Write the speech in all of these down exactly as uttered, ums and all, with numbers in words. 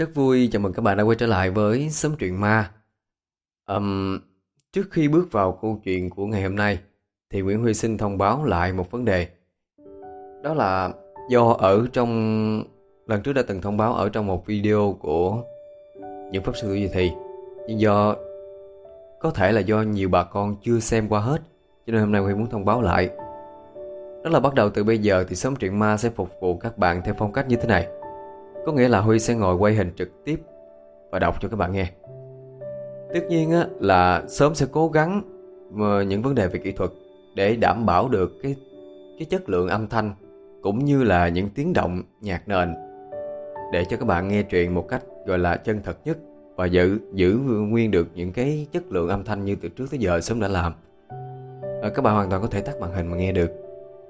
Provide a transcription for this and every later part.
Rất vui chào mừng các bạn đã quay trở lại với Xóm Truyện Ma. Ừm, Trước khi bước vào câu chuyện của ngày hôm nay thì Nguyễn Huy xin thông báo lại một vấn đề. Đó là do ở trong lần trước đã từng thông báo ở trong một video của những pháp sư tuổi dậy thì, nhưng do có thể là do nhiều bà con chưa xem qua hết, cho nên hôm nay Huy muốn thông báo lại. Đó là bắt đầu từ bây giờ thì Xóm Truyện Ma sẽ phục vụ các bạn theo phong cách như thế này. Có nghĩa là Huy sẽ ngồi quay hình trực tiếp và đọc cho các bạn nghe. Tất nhiên á, là sớm sẽ cố gắng những vấn đề về kỹ thuật để đảm bảo được cái, cái chất lượng âm thanh cũng như là những tiếng động nhạc nền, để cho các bạn nghe truyện một cách gọi là chân thật nhất và giữ, giữ nguyên được những cái chất lượng âm thanh như từ trước tới giờ sớm đã làm. à, Các bạn hoàn toàn có thể tắt màn hình mà nghe được.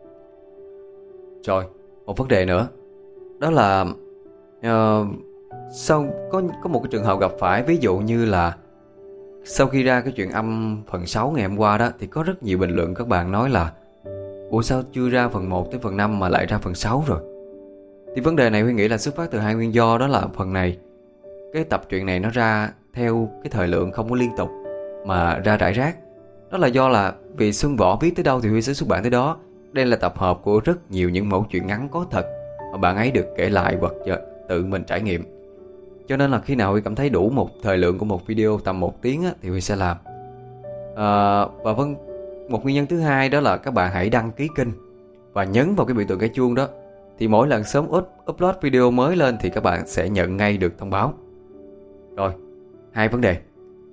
Rồi, một vấn đề nữa, đó là uh, sau có có một cái trường hợp gặp phải, ví dụ như là sau khi ra cái chuyện âm phần sáu ngày hôm qua đó, thì có rất nhiều bình luận các bạn nói là ủa sao chưa ra phần một tới phần năm mà lại ra phần sáu rồi. Thì vấn đề này Huy nghĩ là xuất phát từ hai nguyên do. Đó là phần này, cái tập truyện này nó ra theo cái thời lượng không có liên tục mà ra rải rác. Đó là do là vì Xuân Võ viết tới đâu thì Huy sẽ xuất bản tới đó. Đây là tập hợp của rất nhiều những mẫu chuyện ngắn có thật mà bạn ấy được kể lại hoặc tự mình trải nghiệm. Cho nên là khi nào Huy cảm thấy đủ một thời lượng của một video tầm một tiếng á, thì Huy sẽ làm. à, Và vâng, một nguyên nhân thứ hai đó là các bạn hãy đăng ký kênh và nhấn vào cái biểu tượng cái chuông đó. Thì mỗi lần sớm up, upload video mới lên thì các bạn sẽ nhận ngay được thông báo. Rồi, hai vấn đề.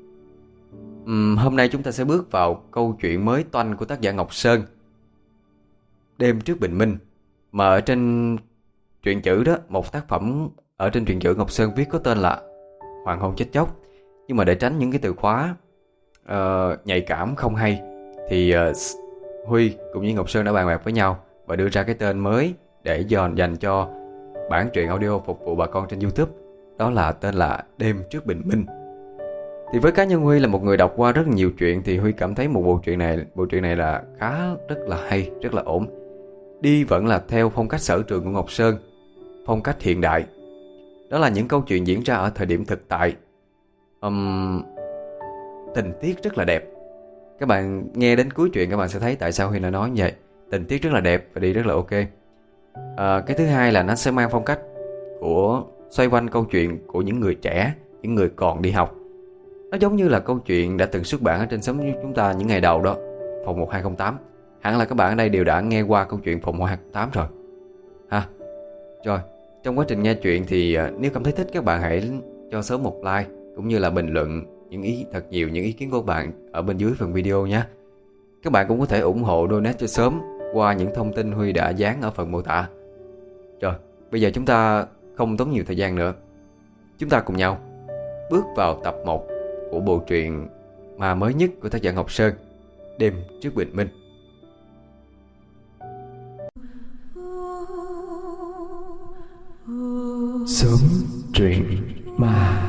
uhm, Hôm nay chúng ta sẽ bước vào câu chuyện mới toanh của tác giả Ngọc Sơn, Đêm trước bình minh. Mà ở trên truyện chữ đó, một tác phẩm ở trên truyện chữ Ngọc Sơn viết có tên là Hoàng hôn chết chóc. Nhưng mà để tránh những cái từ khóa uh, nhạy cảm không hay thì uh, Huy cũng như Ngọc Sơn đã bàn bạc với nhau và đưa ra cái tên mới để dồn dành cho bản truyện audio phục vụ bà con trên YouTube. Đó là tên là Đêm trước bình minh. Thì với cá nhân Huy là một người đọc qua rất nhiều chuyện, thì Huy cảm thấy một bộ truyện này bộ truyện này là khá rất là hay, rất là ổn. Đi vẫn là theo phong cách sở trường của Ngọc Sơn, phong cách hiện đại. Đó là những câu chuyện diễn ra ở thời điểm thực tại. um, Tình tiết rất là đẹp. Các bạn nghe đến cuối truyện các bạn sẽ thấy tại sao Huy lại nói như vậy. Tình tiết rất là đẹp và đi rất là ok. à, Cái thứ hai là nó sẽ mang phong cách của xoay quanh câu chuyện của những người trẻ, những người còn đi học. Nó giống như là câu chuyện đã từng xuất bản ở trên xóm chúng ta những ngày đầu đó, Phòng một hai không tám. Hẳn là các bạn ở đây đều đã nghe qua câu chuyện Phòng một hai không tám rồi ha. Rồi, trong quá trình nghe chuyện thì nếu cảm thấy thích, các bạn hãy cho sớm một like cũng như là bình luận những ý thật nhiều những ý kiến của bạn ở bên dưới phần video nhé. Các bạn cũng có thể ủng hộ donate cho sớm qua những thông tin Huy đã dán ở phần mô tả. Rồi, bây giờ chúng ta không tốn nhiều thời gian nữa. Chúng ta cùng nhau bước vào tập một của bộ truyện mà mới nhất của tác giả Ngọc Sơn, Đêm trước bình minh. Xóm Truyện Ma.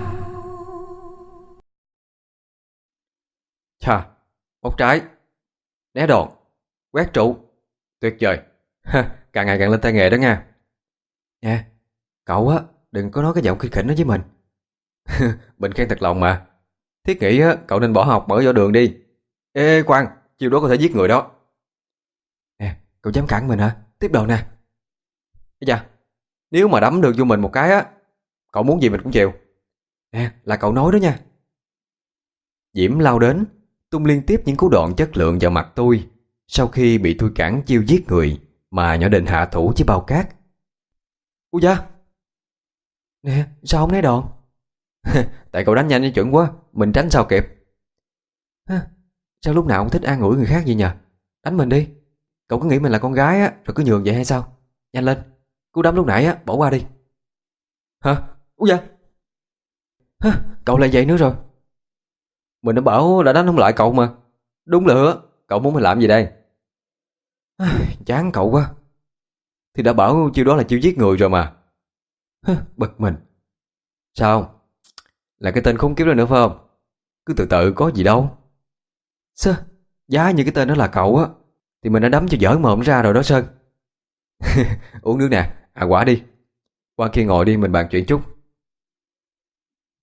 Chà, một trái, né đòn, quét trụ, tuyệt vời. Càng ngày càng lên tay nghề đó nha. Nè, cậu á, đừng có nói cái giọng khinh khỉnh đó với mình. Mình khen thật lòng mà. Thiết nghĩ á, cậu nên bỏ học mở võ đường đi. Ê Quang, chiêu đó có thể giết người đó. Nè, cậu dám cản mình hả? Tiếp đầu nè. Ây da, nếu mà đấm được vô mình một cái á, cậu muốn gì mình cũng chịu. Nè, là cậu nói đó nha. Diễm lao đến, tung liên tiếp những cú đòn chất lượng vào mặt tôi. Sau khi bị tôi cản chiêu giết người mà nhỏ định hạ thủ với bao cát. Ui da. Nè, sao không né đòn? Tại cậu đánh nhanh như chuẩn quá, mình tránh sao kịp. Sao lúc nào cũng thích an ủi người khác vậy nhờ? Đánh mình đi. Cậu cứ nghĩ mình là con gái á, rồi cứ nhường vậy hay sao? Nhanh lên, cú đấm lúc nãy á, bỏ qua đi. Hả? Úi da. Hả? Cậu lại vậy nữa rồi. Mình đã bảo đã đánh không lại cậu mà. Đúng lửa, cậu muốn mình làm gì đây? Chán cậu quá. Thì đã bảo chiêu đó là chiêu giết người rồi mà. Bực mình. Sao? Là cái tên khốn kiếp đó nữa phải không? Cứ từ từ có gì đâu. Sao? Giá như cái tên đó là cậu á, thì mình đã đấm cho dở mồm ra rồi đó Sơn. Uống nước nè, à quả đi. Qua kia ngồi đi, mình bàn chuyện chút.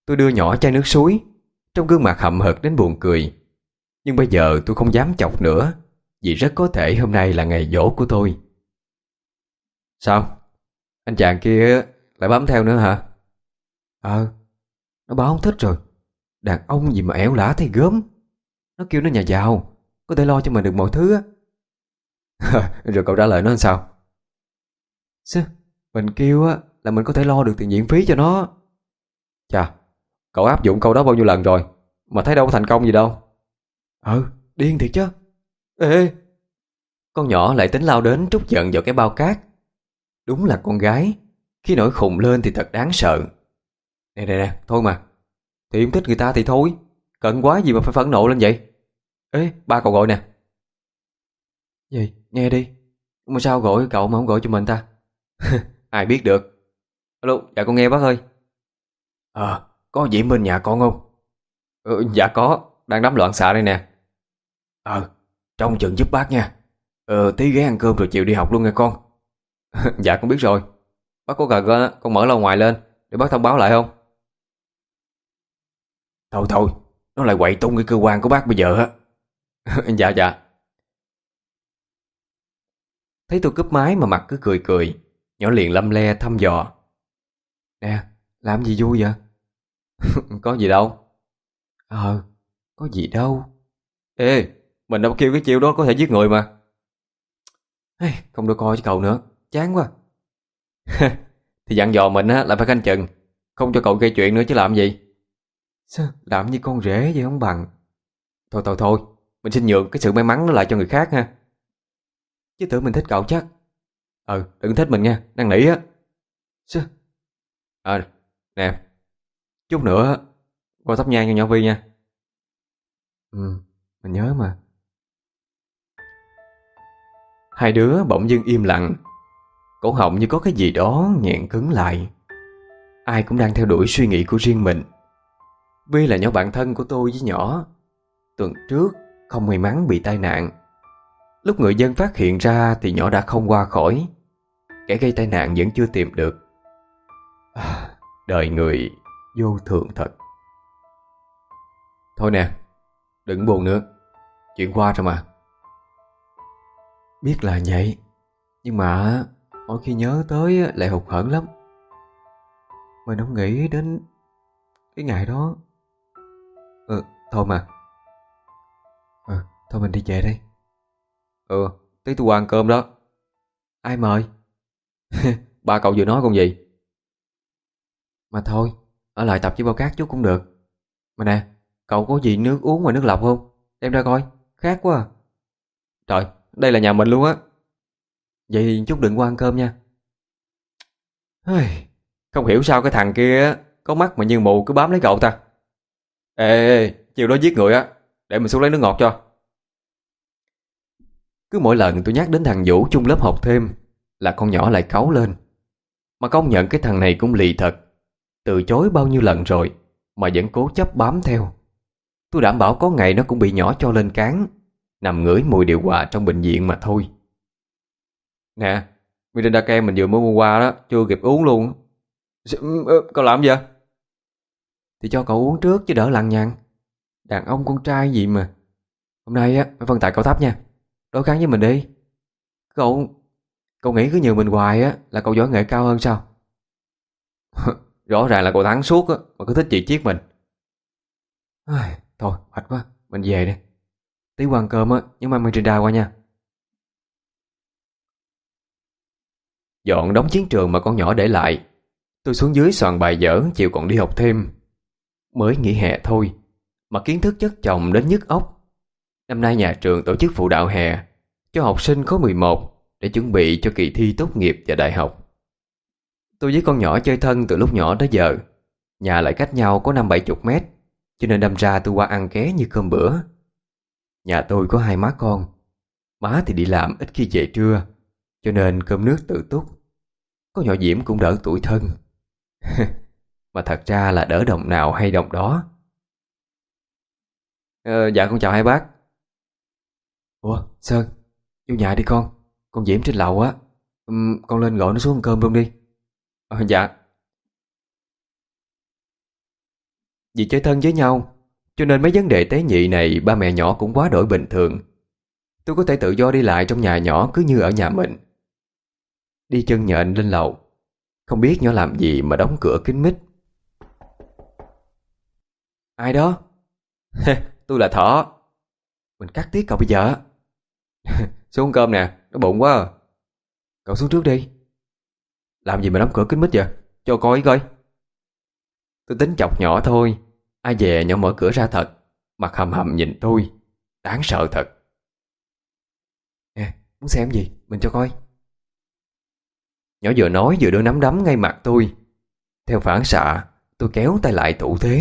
Tôi đưa nhỏ chai nước suối, trong gương mặt hậm hực đến buồn cười. Nhưng bây giờ tôi không dám chọc nữa, vì rất có thể hôm nay là ngày giỗ của tôi. Sao? Anh chàng kia lại bám theo nữa hả? Ờ, nó báo không thích rồi. Đàn ông gì mà ẻo lả thấy gớm. Nó kêu nó nhà giàu, có thể lo cho mình được mọi thứ á. Rồi cậu trả lời nó làm sao? Chứ, mình kêu á là mình có thể lo được tiền viện phí cho nó. Chà, cậu áp dụng câu đó bao nhiêu lần rồi mà thấy đâu có thành công gì đâu. Ừ, điên thiệt chứ. Ê, con nhỏ lại tính lao đến trút giận vào cái bao cát. Đúng là con gái, khi nổi khùng lên thì thật đáng sợ. Nè nè nè, thôi mà. Thì em thích người ta thì thôi, cận quá gì mà phải phẫn nộ lên vậy. Ê, ba cậu gọi nè. Gì, nghe đi. Mà sao gọi cậu mà không gọi cho mình ta? Ai biết được. Alo, dạ con nghe bác ơi. Ờ, có gì bên nhà con không? Ừ, dạ có, đang đám loạn xạ đây nè. Ờ, trông chừng giúp bác nha. Ờ, tí ghé ăn cơm rồi chiều đi học luôn nghe con. Dạ con biết rồi. Bác có cần con, con mở loa ngoài lên để bác thông báo lại không? Thôi thôi, nó lại quậy tung cái cơ quan của bác bây giờ á. Dạ dạ. Thấy tôi cúp máy mà mặt cứ cười cười, nhỏ liền lâm le thăm dò. Nè, làm gì vui vậy? Có gì đâu. Ờ, có gì đâu. Ê, mình đâu kêu cái chiêu đó có thể giết người mà. Hey, không được coi với cậu nữa, chán quá. Thì dặn dò mình á là phải canh chừng, không cho cậu gây chuyện nữa chứ làm gì. Sao, làm như con rể vậy không bằng. Thôi thôi thôi, mình xin nhường cái sự may mắn đó lại cho người khác ha. Chứ tưởng mình thích cậu chắc. Ừ, đừng thích mình nha, năn nỉ á. Sao? À, nè, chút nữa qua thắp nhang cho nhỏ Vi nha. Ừ, mình nhớ mà. Hai đứa bỗng dưng im lặng, cổ họng như có cái gì đó nghẹn cứng lại. Ai cũng đang theo đuổi suy nghĩ của riêng mình. Vi là nhỏ bạn thân của tôi với nhỏ. Tuần trước không may mắn bị tai nạn. Lúc người dân phát hiện ra thì nhỏ đã không qua khỏi. Kẻ gây tai nạn vẫn chưa tìm được. À, đời người vô thường thật. Thôi nè, đừng buồn nữa, chuyện qua rồi mà. Biết là vậy, nhưng mà mỗi khi nhớ tới lại hụt hẫng lắm. Mình không nghĩ đến cái ngày đó. Ừ, thôi mà. Ừ, thôi mình đi về đây. Ừ, tí tôi qua ăn cơm đó. Ai mời? Ba cậu vừa nói con gì? Mà thôi, ở lại tập với bao cát chút cũng được. Mà nè, cậu có gì nước uống ngoài nước lọc không? Đem ra coi, khát quá à. Trời, đây là nhà mình luôn á. Vậy chút đừng qua ăn cơm nha. Không hiểu sao cái thằng kia có mắt mà như mù cứ bám lấy cậu ta. Ê, ê, ê, chiều đó giết người á, để mình xuống lấy nước ngọt cho. Cứ mỗi lần tôi nhắc đến thằng Vũ chung lớp học thêm là con nhỏ lại cáu lên. Mà công nhận cái thằng này cũng lì thật. Từ chối bao nhiêu lần rồi mà vẫn cố chấp bám theo. Tôi đảm bảo có ngày nó cũng bị nhỏ cho lên cán, nằm ngửi mùi điều hòa trong bệnh viện mà thôi. Nè, Mirinda kem mình vừa mới mua qua đó, chưa kịp uống luôn. Cậu làm gì vậy? Thì cho cậu uống trước chứ đỡ lằng nhằng. Đàn ông con trai gì mà. Hôm nay á phải phân tài cậu thấp nha. Đối kháng với mình đi. Cậu Cậu nghĩ cứ nhường mình hoài á là cậu võ nghệ cao hơn sao? Rõ ràng là cậu thắng suốt á mà cứ thích chỉ chiết mình. Thôi mệt quá, mình về đây. Tí qua ăn cơm á, nhớ mang Mirinda qua nha. Dọn đống chiến trường mà con nhỏ để lại, tôi xuống dưới soạn bài vở chiều còn đi học thêm. Mới nghỉ hè thôi mà kiến thức chất chồng đến nhức óc. Năm nay nhà trường tổ chức phụ đạo hè cho học sinh khối mười một để chuẩn bị cho kỳ thi tốt nghiệp và đại học. Tôi với con nhỏ chơi thân từ lúc nhỏ tới giờ. Nhà lại cách nhau có năm bảy chục mét, cho nên đâm ra tôi qua ăn ké như cơm bữa. Nhà tôi có hai má con. Má thì đi làm ít khi về trưa, cho nên cơm nước tự túc. Có nhỏ Diễm cũng đỡ tủi thân. Mà thật ra là đỡ đồng nào hay đồng đó. ờ, Dạ con chào hai bác. Ủa Sơn, vô nhà đi con. Con Diễm trên lầu á. uhm, Con lên gọi nó xuống ăn cơm luôn đi. ờ, Dạ. Vì chơi thân với nhau, cho nên mấy vấn đề tế nhị này ba mẹ nhỏ cũng quá đổi bình thường. Tôi có thể tự do đi lại trong nhà nhỏ cứ như ở nhà mình. Đi chân nhện lên lầu, không biết nhỏ làm gì mà đóng cửa kín mít. Ai đó? Tôi là Thỏ. Mình cắt tiết cậu bây giờ. Xuống cơm nè, nó bụng quá à. Cậu xuống trước đi. Làm gì mà đóng cửa kín mít vậy? Cho coi coi. Tôi tính chọc nhỏ thôi. Ai dè nhỏ mở cửa ra thật, mặt hầm hầm nhìn tôi. Đáng sợ thật. Nè, muốn xem gì? Mình cho coi. Nhỏ vừa nói vừa đưa nắm đấm ngay mặt tôi. Theo phản xạ, tôi kéo tay lại thủ thế.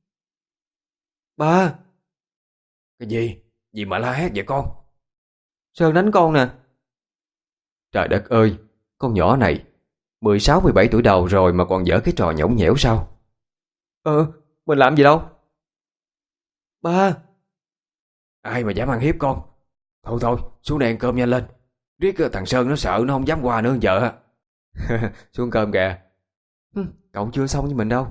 Ba! Cái gì? Gì mà la hét vậy con? Sơn đánh con nè. Trời đất ơi, con nhỏ này mười sáu mười bảy tuổi đầu rồi mà còn dở cái trò nhõng nhẽo sao? Ờ, mình làm gì đâu. Ba! Ai mà dám ăn hiếp con? Thôi thôi, xuống đây ăn cơm nhanh lên. Riết thằng Sơn nó sợ nó không dám qua nữa vợ. Xuống cơm kìa. Cậu chưa xong với mình đâu.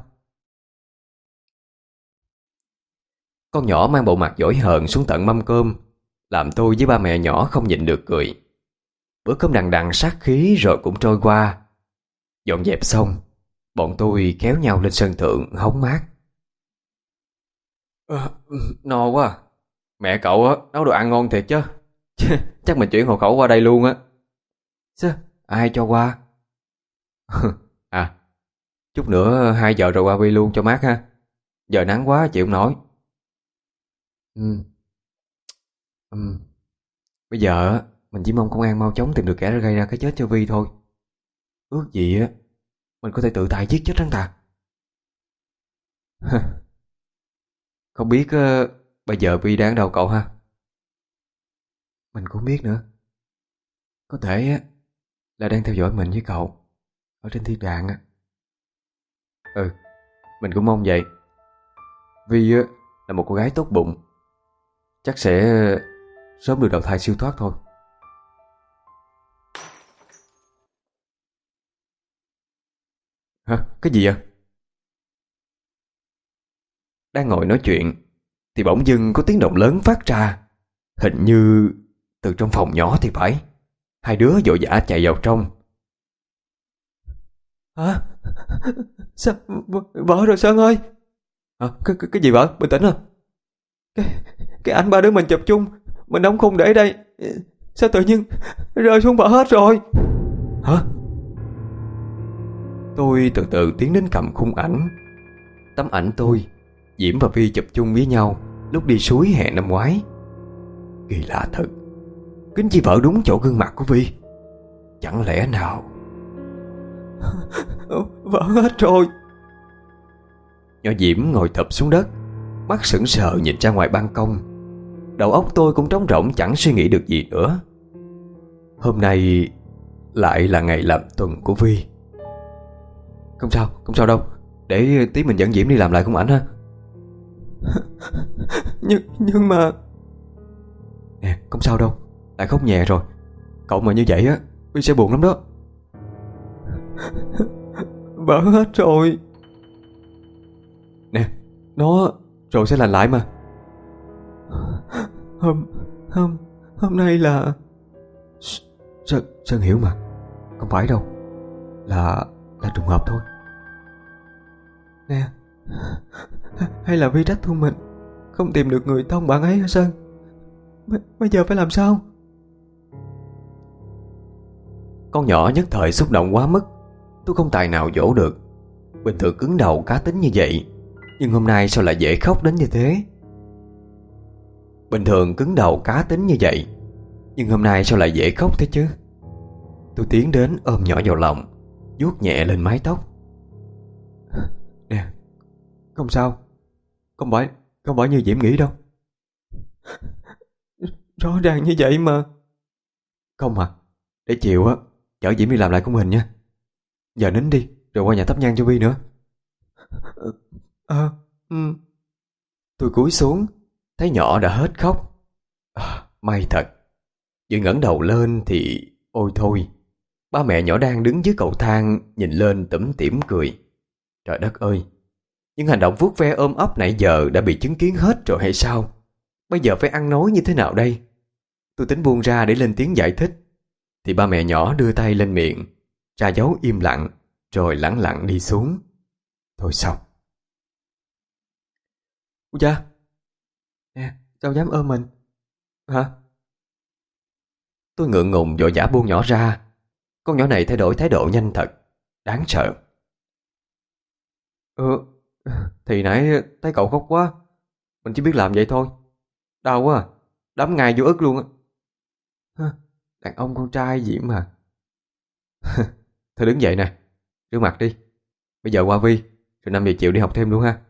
Con nhỏ mang bộ mặt dỗi hờn xuống tận mâm cơm, làm tôi với ba mẹ nhỏ không nhịn được cười. Bữa cơm đằng đằng sát khí rồi cũng trôi qua. Dọn dẹp xong, bọn tôi kéo nhau lên sân thượng hóng mát. à, No quá à. Mẹ cậu á nấu đồ ăn ngon thiệt chứ. Chắc mình chuyển hộ khẩu qua đây luôn á. Sao? Ai cho qua? À, chút nữa hai giờ rồi qua Vi luôn cho mát ha. Giờ nắng quá chịu không nổi. Ừ. Ừ. Bây giờ mình chỉ mong công an mau chóng tìm được kẻ đã gây ra cái chết cho Vi thôi. Ước gì á mình có thể tự tay giết chết hắn ta. Không biết uh, bây giờ Vi đang ở đâu cậu ha? Mình cũng biết nữa. Có thể á là đang theo dõi mình với cậu ở trên thiên đàng á. Ừ, mình cũng mong vậy. Vi á là một cô gái tốt bụng, chắc sẽ sớm được đầu thai siêu thoát thôi. Hả? Cái gì vậy? Đang ngồi nói chuyện thì bỗng dưng có tiếng động lớn phát ra. Hình như từ trong phòng nhỏ thì phải. Hai đứa vội vã chạy vào trong. Hả? Sao? Vợ rồi Sơn ơi. À, cái, cái, cái gì vợ? Bình tĩnh à. Cái, cái ảnh ba đứa mình chụp chung, mình đóng khung để đây, sao tự nhiên rơi xuống vỡ hết rồi? Hả? Tôi từ từ tiến đến cầm khung ảnh. Tấm ảnh tôi, Diễm và Vi chụp chung với nhau lúc đi suối hè năm ngoái. Kỳ lạ thật, kính chi vỡ đúng chỗ gương mặt của Vi. Chẳng lẽ nào vỡ hết rồi? Nhỏ Diễm ngồi thụp xuống đất, mắt sững sờ nhìn ra ngoài ban công. Đầu óc tôi cũng trống rỗng chẳng suy nghĩ được gì nữa. Hôm nay lại là ngày làm tuần của Vi. Không sao, không sao đâu. Để tí mình dẫn Diễm đi làm lại khung ảnh ha. Nhưng, nhưng mà nè, không sao đâu. Lại khóc nhẹ rồi. Cậu mà như vậy á Vi sẽ buồn lắm đó. Vỡ hết rồi. Nè, nó rồi sẽ lành lại mà. Hôm Hôm Hôm nay là Sơn, Sơn hiểu mà. Không phải đâu. Là Là trùng hợp thôi. Nè, hay là Vi trách thun mình không tìm được người tông bạn ấy hả Sơn? B- Bây giờ phải làm sao? Con nhỏ nhất thời xúc động quá mức. Tôi không tài nào dỗ được. Bình thường cứng đầu cá tính như vậy, nhưng hôm nay sao lại dễ khóc đến như thế? Bình thường cứng đầu cá tính như vậy, nhưng hôm nay sao lại dễ khóc thế chứ? Tôi tiến đến ôm nhỏ vào lòng, vuốt nhẹ lên mái tóc. Nè, không sao. Không phải Không phải như Diễm nghĩ đâu. Rõ ràng như vậy mà. Không à, để chiều á chở Diễm đi làm lại khung hình nha. Giờ nín đi rồi qua nhà thắp nhang cho Vi nữa. Ờ à, ừ. Tôi cúi xuống, thấy nhỏ đã hết khóc. À, may thật. Vừa ngẩng đầu lên thì ôi thôi, ba mẹ nhỏ đang đứng dưới cầu thang nhìn lên tủm tỉm cười. Trời đất ơi, Những hành động vuốt ve ôm ấp nãy giờ đã bị chứng kiến hết rồi hay sao? Bây giờ phải ăn nói như thế nào đây? Tôi tính buông ra để lên tiếng giải thích, thì ba mẹ nhỏ đưa tay lên miệng, ra dấu im lặng, rồi lẳng lặng đi xuống. Thôi xong. Ui cha, nè, sao dám ôm mình? Hả? Tôi ngượng ngùng vội vã buông nhỏ ra. Con nhỏ này thay đổi thái độ nhanh thật, đáng sợ. Ừ, thì nãy thấy cậu khóc quá, mình chỉ biết làm vậy thôi. Đau quá à, đấm ngay vô ức luôn á. Đàn ông con trai gì mà. Thôi đứng dậy nè, rửa mặt đi. Bây giờ qua Vi, rồi năm giờ chiều đi học thêm luôn ha.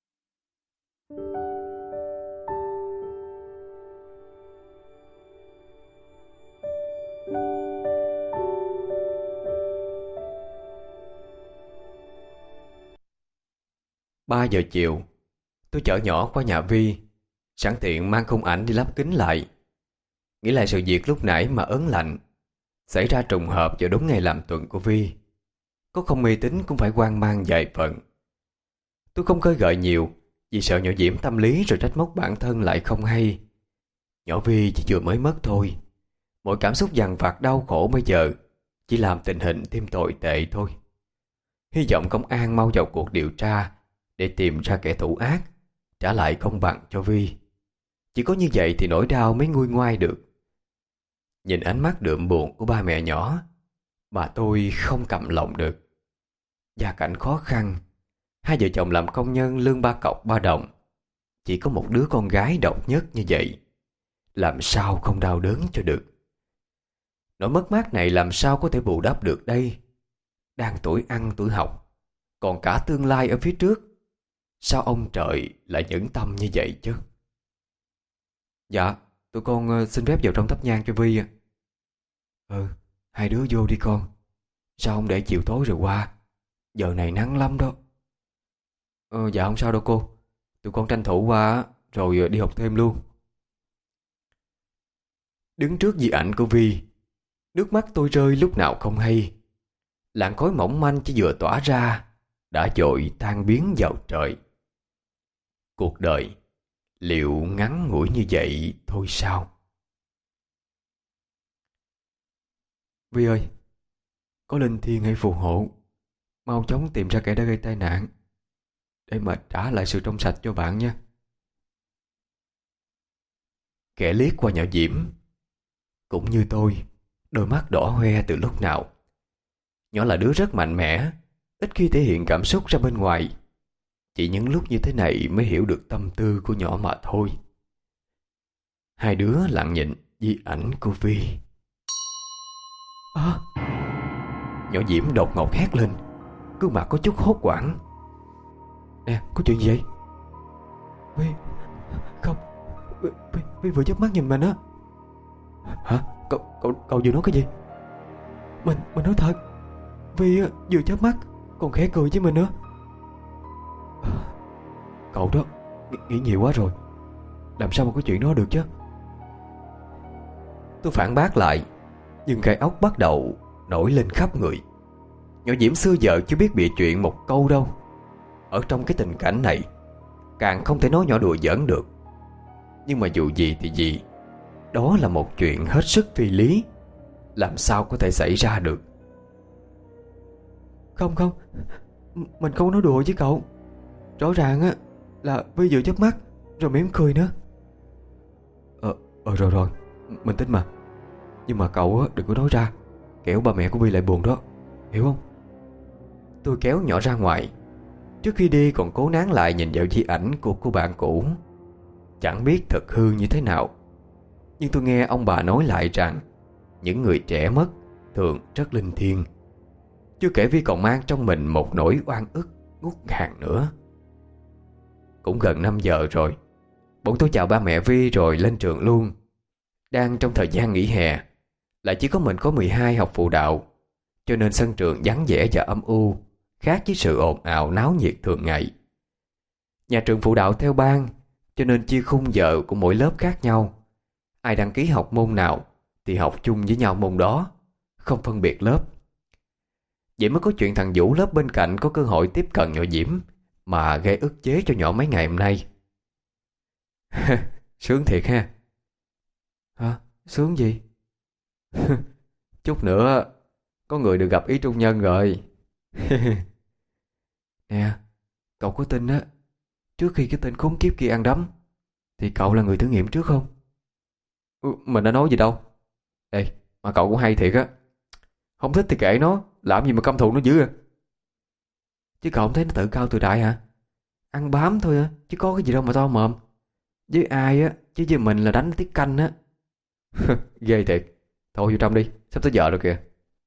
Ba giờ chiều, tôi chở nhỏ qua nhà Vi, sẵn tiện mang khung ảnh đi lắp kính lại. Nghĩ lại sự việc lúc nãy mà ớn lạnh, xảy ra trùng hợp vào đúng ngày làm tuần của Vi. Có không mê tín cũng phải hoang mang vài phần. Tôi không khơi gợi nhiều, vì sợ nhỏ Diễm tâm lý rồi trách móc bản thân lại không hay. Nhỏ Vi chỉ vừa mới mất thôi. Mọi cảm xúc dằn vặt đau khổ bây giờ chỉ làm tình hình thêm tồi tệ thôi. Hy vọng công an mau vào cuộc điều tra để tìm ra kẻ thủ ác, trả lại công bằng cho Vi. Chỉ có như vậy thì nỗi đau mới nguôi ngoai được. Nhìn ánh mắt đượm buồn của ba mẹ nhỏ mà tôi không cầm lòng được. Gia cảnh khó khăn, hai vợ chồng làm công nhân lương ba cọc ba đồng, chỉ có một đứa con gái độc nhất như vậy, làm sao không đau đớn cho được. Nỗi mất mát này làm sao có thể bù đắp được đây? Đang tuổi ăn tuổi học, còn cả tương lai ở phía trước, sao ông trời lại nhẫn tâm như vậy chứ? Dạ, tụi con xin phép vào trong thắp nhang cho Vi. Ừ, hai đứa vô đi con. Sao không để chiều tối rồi qua? Giờ này nắng lắm đó. Ờ, dạ không sao đâu cô. Tụi con tranh thủ qua rồi đi học thêm luôn. Đứng trước di ảnh của Vi, nước mắt tôi rơi lúc nào không hay. Làn khói mỏng manh chỉ vừa tỏa ra đã vội tan biến vào trời. Cuộc đời liệu ngắn ngủi như vậy thôi sao? Vi ơi, có linh thiêng hay phù hộ, mau chóng tìm ra kẻ đã gây tai nạn để mà trả lại sự trong sạch cho bạn nha. Kẻ liếc qua nhỏ Diễm cũng như tôi, đôi mắt đỏ hoe từ lúc nào. Nhỏ là đứa rất mạnh mẽ, ít khi thể hiện cảm xúc ra bên ngoài. Chỉ những lúc như thế này mới hiểu được tâm tư của nhỏ mà thôi. Hai đứa lặng nhìn di ảnh của Vi. À, nhỏ Diễm đột ngột hét lên, gương mặt có chút hốt hoảng. Nè, có chuyện gì vậy? Vi, không, Vi, Vi, Vi vừa chớp mắt nhìn mình á. Hả? Cậu, cậu, cậu vừa nói cái gì? Mình, mình nói thật. Vi vừa chớp mắt còn khẽ cười với mình nữa. Cậu đó nghĩ, nghĩ nhiều quá rồi, làm sao mà có chuyện đó được chứ? Tôi phản bác lại, nhưng gai ốc bắt đầu nổi lên khắp người. Nhỏ Diễm xưa giờ chưa biết bịa chuyện một câu đâu. Ở trong cái tình cảnh này càng không thể nói nhỏ đùa giỡn được. Nhưng mà dù gì thì gì, đó là một chuyện hết sức phi lý, làm sao có thể xảy ra được. Không không, mình không nói đùa với cậu. Rõ ràng á là Vi vừa chớp mắt rồi mỉm cười nữa. Ờ, ờ rồi rồi, mình tin mà. Nhưng mà cậu á đừng có nói ra, kẻo ba mẹ của Vi lại buồn đó, hiểu không? Tôi kéo nhỏ ra ngoài. Trước khi đi còn cố nán lại nhìn vào di ảnh của cô bạn cũ. Chẳng biết thật hư như thế nào, nhưng tôi nghe ông bà nói lại rằng những người trẻ mất thường rất linh thiêng. Chưa kể Vi còn mang trong mình một nỗi oan ức ngút ngàn nữa. Cũng gần năm giờ rồi, bọn tôi chào ba mẹ Vi rồi lên trường luôn. Đang trong thời gian nghỉ hè, lại chỉ có mình có mười hai học phụ đạo, cho nên sân trường vắng vẻ và âm u, khác với sự ồn ào náo nhiệt thường ngày. Nhà trường phụ đạo theo ban, cho nên chia khung giờ của mỗi lớp khác nhau. Ai đăng ký học môn nào thì học chung với nhau môn đó, không phân biệt lớp. Vậy mới có chuyện thằng Vũ lớp bên cạnh có cơ hội tiếp cận nhỏ Diễm mà gây ức chế cho nhỏ mấy ngày hôm nay. Sướng thiệt ha. Hả? Sướng gì? Chút nữa có người được gặp ý trung nhân rồi. Nè, cậu có tin á, trước khi cái tên khốn kiếp kia ăn đấm thì cậu là người thử nghiệm trước không? Ừ, mình đã nói gì đâu. Ê, mà cậu cũng hay thiệt á. Không thích thì kệ nó, làm gì mà căm thù nó dữ à. Chứ cậu không thấy nó tự cao tự đại hả? Ăn bám thôi á, chứ có cái gì đâu mà to mồm. Với ai á, chứ với mình là đánh tiết canh á. Ghê thiệt. Thôi vô trong đi, sắp tới giờ rồi kìa.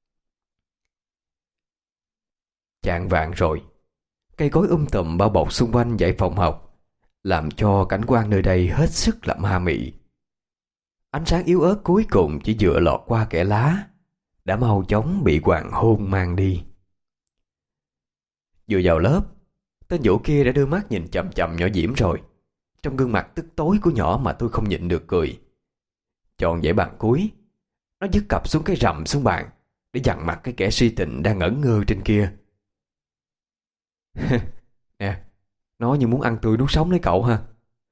Chạng vạng rồi, cây cối um tùm bao bọc xung quanh dãy phòng học, làm cho cảnh quan nơi đây hết sức là ma mị. Ánh sáng yếu ớt cuối cùng chỉ dựa lọt qua kẽ lá, đã mau chóng bị hoàng hôn mang đi. Vừa vào lớp, tên Vũ kia đã đưa mắt nhìn chằm chằm nhỏ Diễm rồi. Trong gương mặt tức tối của nhỏ mà tôi không nhịn được cười. Chọn dãy bàn cuối, nó dứt cặp xuống cái rầm xuống bàn để dằn mặt cái kẻ si tình đang ngẩn ngơ trên kia. Nè, nó như muốn ăn tươi nuốt sống lấy cậu ha.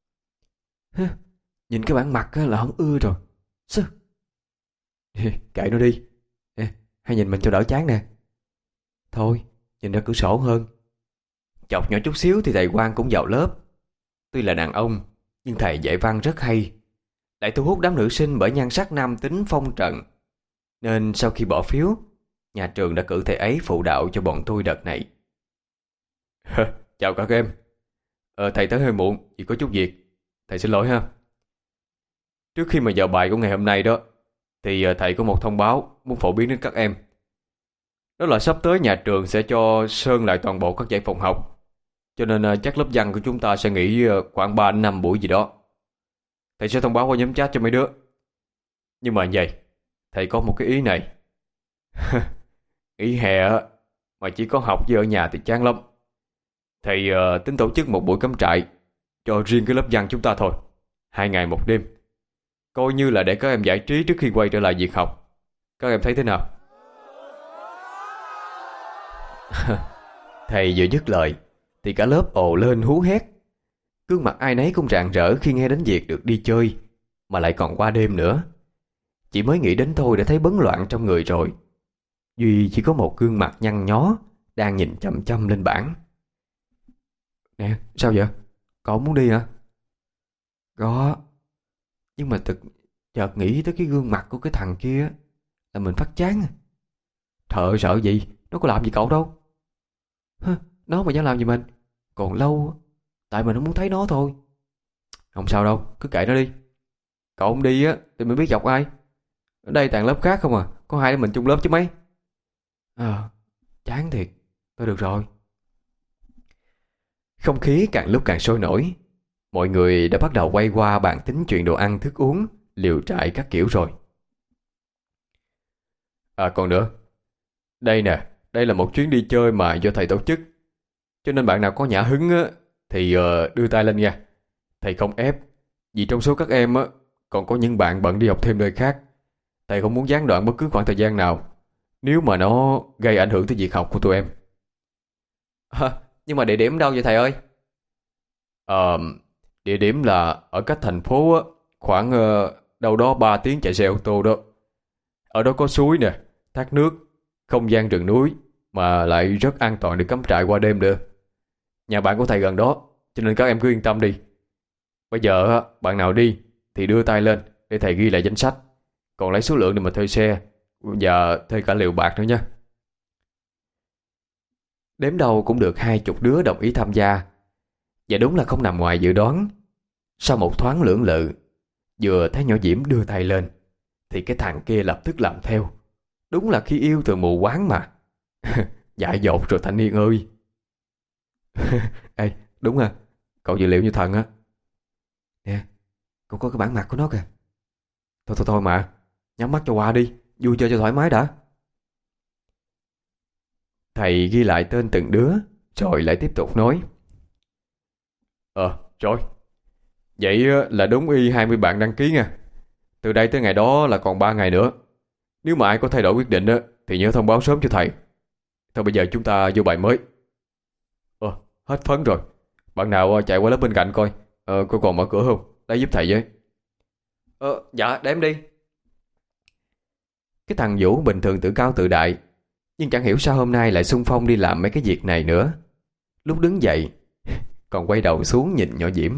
Nhìn cái bản mặt là không ưa rồi. Sư. Kệ nó đi. Nè, hay nhìn mình cho đỡ chán nè. Thôi, nhìn ra cửa sổ hơn. Chọc nhỏ chút xíu thì thầy Quang cũng vào lớp. Tuy là đàn ông, nhưng thầy dạy văn rất hay, lại thu hút đám nữ sinh bởi nhan sắc nam tính phong trần. Nên sau khi bỏ phiếu, nhà trường đã cử thầy ấy phụ đạo cho bọn tôi đợt này. Chào các em. ờ, Thầy tới hơi muộn vì có chút việc. Thầy xin lỗi ha. Trước khi mà vào bài của ngày hôm nay đó, thì thầy có một thông báo muốn phổ biến đến các em. Đó là sắp tới nhà trường sẽ cho sơn lại toàn bộ các dãy phòng học. Cho nên chắc lớp văn của chúng ta sẽ nghỉ khoảng ba đến năm buổi gì đó. Thầy sẽ thông báo qua nhóm chat cho mấy đứa. Nhưng mà vậy, thầy có một cái ý này. Nghỉ hè mà chỉ có học với ở nhà thì chán lắm. Thầy uh, tính tổ chức một buổi cắm trại cho riêng cái lớp văn chúng ta thôi. Hai ngày một đêm, coi như là để các em giải trí trước khi quay trở lại việc học. Các em thấy thế nào? Thầy vừa dứt lời thì cả lớp ồ lên hú hét. Gương mặt ai nấy cũng rạng rỡ khi nghe đến việc được đi chơi, mà lại còn qua đêm nữa. Chỉ mới nghĩ đến thôi đã thấy bấn loạn trong người rồi. Duy chỉ có một gương mặt nhăn nhó đang nhìn chăm chăm lên bảng. Nè, sao vậy? Cậu muốn đi hả? Có. Nhưng mà thực chợt nghĩ tới cái gương mặt của cái thằng kia là mình phát chán. Thợ sợ gì, nó có làm gì cậu đâu. Hơ, nó mà dám làm gì mình còn lâu. Tại mình không muốn thấy nó thôi. Không sao đâu, cứ kệ nó đi. Cậu không đi á thì mình biết chọc ai. Ở đây toàn lớp khác không à, có hai đứa mình chung lớp chứ mấy. À, chán thiệt. Thôi được rồi. Không khí càng lúc càng sôi nổi. Mọi người đã bắt đầu quay qua bàn tính chuyện đồ ăn thức uống, liều trại các kiểu rồi. À còn nữa, đây nè, đây là một chuyến đi chơi mà do thầy tổ chức. Cho nên bạn nào có nhã hứng á thì uh, đưa tay lên nha. Thầy không ép, vì trong số các em á còn có những bạn bận đi học thêm nơi khác. Thầy không muốn gián đoạn bất cứ khoảng thời gian nào nếu mà nó gây ảnh hưởng tới việc học của tụi em. À, nhưng mà địa điểm đâu vậy thầy ơi? Ờ, địa điểm là ở cách thành phố á, khoảng uh, đâu đó ba tiếng chạy xe ô tô đó. Ở đó có suối nè, thác nước, không gian rừng núi, mà lại rất an toàn để cắm trại qua đêm nữa. Nhà bạn của thầy gần đó, cho nên các em cứ yên tâm đi. Bây giờ bạn nào đi thì đưa tay lên để thầy ghi lại danh sách, còn lấy số lượng để mà thuê xe và thuê cả liều bạc nữa nha. Đếm đầu cũng được hai chục đứa đồng ý tham gia. Và đúng là không nằm ngoài dự đoán. Sau một thoáng lưỡng lự, vừa thấy nhỏ Diễm đưa tay lên thì cái thằng kia lập tức làm theo. Đúng là khi yêu thường mù quáng mà. Dại dột rồi thanh niên ơi. Ê, đúng à, cậu dự liệu như thần á. Nè, cậu có cái bản mặt của nó kìa. Thôi thôi thôi mà, nhắm mắt cho qua đi, vui chơi cho thoải mái đã. Thầy ghi lại tên từng đứa rồi lại tiếp tục nói. Ờ, rồi. Vậy là đúng y hai mươi bạn đăng ký nha. Từ đây tới ngày đó là còn ba ngày nữa. Nếu mà ai có thay đổi quyết định thì nhớ thông báo sớm cho thầy. Thôi bây giờ chúng ta vô bài mới. Ờ, Hết phấn rồi. Bạn nào chạy qua lớp bên cạnh coi, ờ, Cô còn mở cửa không, lấy giúp thầy với. Ờ dạ để em đi. Cái thằng Vũ bình thường tự cao tự đại, nhưng chẳng hiểu sao hôm nay lại xung phong đi làm mấy cái việc này nữa. Lúc đứng dậy còn quay đầu xuống nhìn nhỏ Diễm.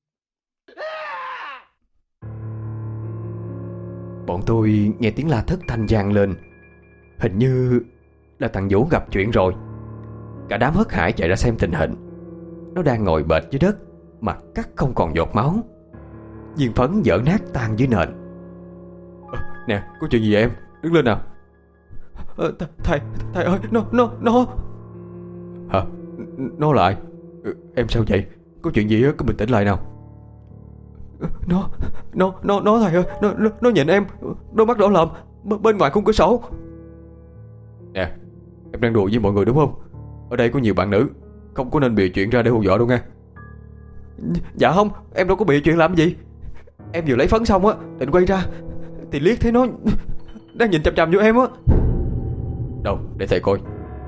Bọn tôi nghe tiếng la thất thanh vang lên. Hình như là thằng Vũ gặp chuyện rồi. Cả đám hớt hải chạy ra xem tình hình. Nó đang ngồi bệt dưới đất, mặt cắt không còn giọt máu, viên phấn vỡ nát tan dưới nền. À, nè, có chuyện gì vậy em? Đứng lên nào. À, th thầy, thầy ơi, nó, nó, nó Hả? Nó là ai? Em sao vậy? Có chuyện gì á, cứ bình tĩnh lại nào. Nó, nó, nó, nó thầy ơi, nó, nó, nó nhìn em, đôi mắt đỏ lòm bên ngoài khung cửa sổ. Nè, em đang đùa với mọi người đúng không? Ở đây có nhiều bạn nữ, không có nên bịa chuyện ra để hù dọa đâu nghe. Dạ không, em đâu có bịa chuyện làm gì. Em vừa lấy phấn xong á, định quay ra thì liếc thấy nó đang nhìn chằm chằm vô em á. Đâu, để thầy coi.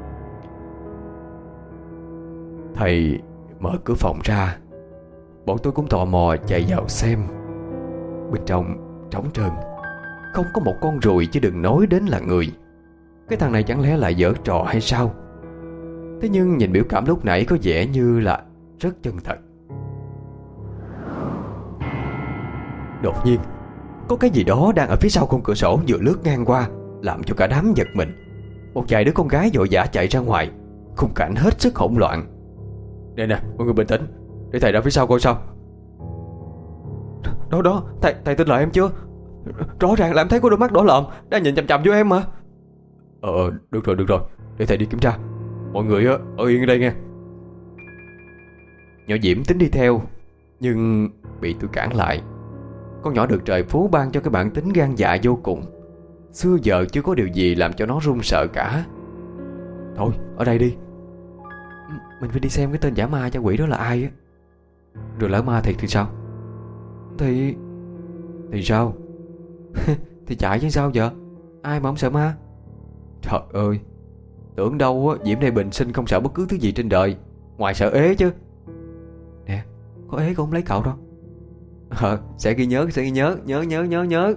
Thầy mở cửa phòng ra. Bọn tôi cũng tò mò chạy vào xem. Bên trong trống trơn, không có một con ruồi, chứ đừng nói đến là người. Cái thằng này chẳng lẽ lại giở trò hay sao? Thế nhưng nhìn biểu cảm lúc nãy có vẻ như là rất chân thật. Đột nhiên có cái gì đó đang ở phía sau khung cửa sổ vừa lướt ngang qua, làm cho cả đám giật mình. Một vài đứa con gái vội vã chạy ra ngoài. Khung cảnh hết sức hỗn loạn. Nè nè, mọi người bình tĩnh, để thầy ra phía sau coi sao. Đó đó, thầy, thầy tin lời em chưa? Rõ ràng là em thấy có đôi mắt đỏ lòm đang nhìn chằm chằm vô em mà. Ờ, được rồi, được rồi, để thầy đi kiểm tra. Mọi người á, ở yên ở đây nghe. Nhỏ Diễm tính đi theo, nhưng bị tôi cản lại. Con nhỏ được trời phú ban cho cái bản tính gan dạ vô cùng. Xưa giờ chưa có điều gì làm cho nó run sợ cả. Thôi, ở đây đi. Mình phải đi xem cái tên giả ma cha quỷ đó là ai á. Rồi lỡ ma thiệt thì sao? Thì... Thì sao? Thì chạy chứ sao giờ? Ai mà không sợ ma? Trời ơi, tưởng đâu á, Diễm này bình sinh không sợ bất cứ thứ gì trên đời, ngoài sợ ế chứ. Nè, có ế cũng không lấy cậu đâu. Ờ, sẽ ghi nhớ, sẽ ghi nhớ, nhớ, nhớ, nhớ, nhớ.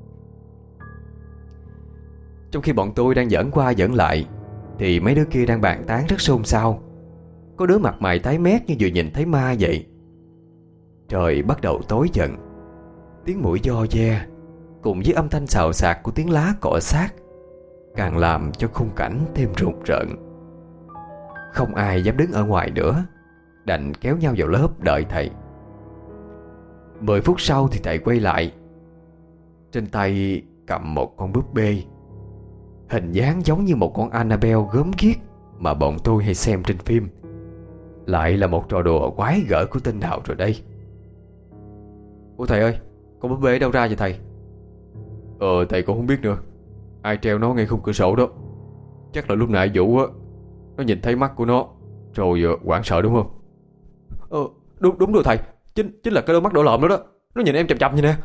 Trong khi bọn tôi đang giỡn qua giỡn lại, thì mấy đứa kia đang bàn tán rất xôn xao. Có đứa mặt mày tái mét như vừa nhìn thấy ma vậy. Trời bắt đầu tối dần. Tiếng mũi giò ve cùng với âm thanh xào xạc của tiếng lá cọ sát càng làm cho khung cảnh thêm rùng rợn. Không ai dám đứng ở ngoài nữa, đành kéo nhau vào lớp đợi thầy. Mười phút sau thì thầy quay lại. Trên tay cầm một con búp bê, hình dáng giống như một con Annabelle gớm ghiếc mà bọn tôi hay xem trên phim. Lại là một trò đùa quái gở của tên nào rồi đây? Ủa thầy ơi, con búp bê ở đâu ra vậy thầy? Ờ, thầy cũng không biết nữa. Ai treo nó ngay khung cửa sổ đó. Chắc là lúc nãy Vũ á, nó nhìn thấy mắt của nó rồi hoảng sợ đúng không? Ờ, đúng, đúng rồi thầy. Chính, chính là cái đôi mắt đỏ lòm đó đó. Nó nhìn em chằm chằm vậy nè.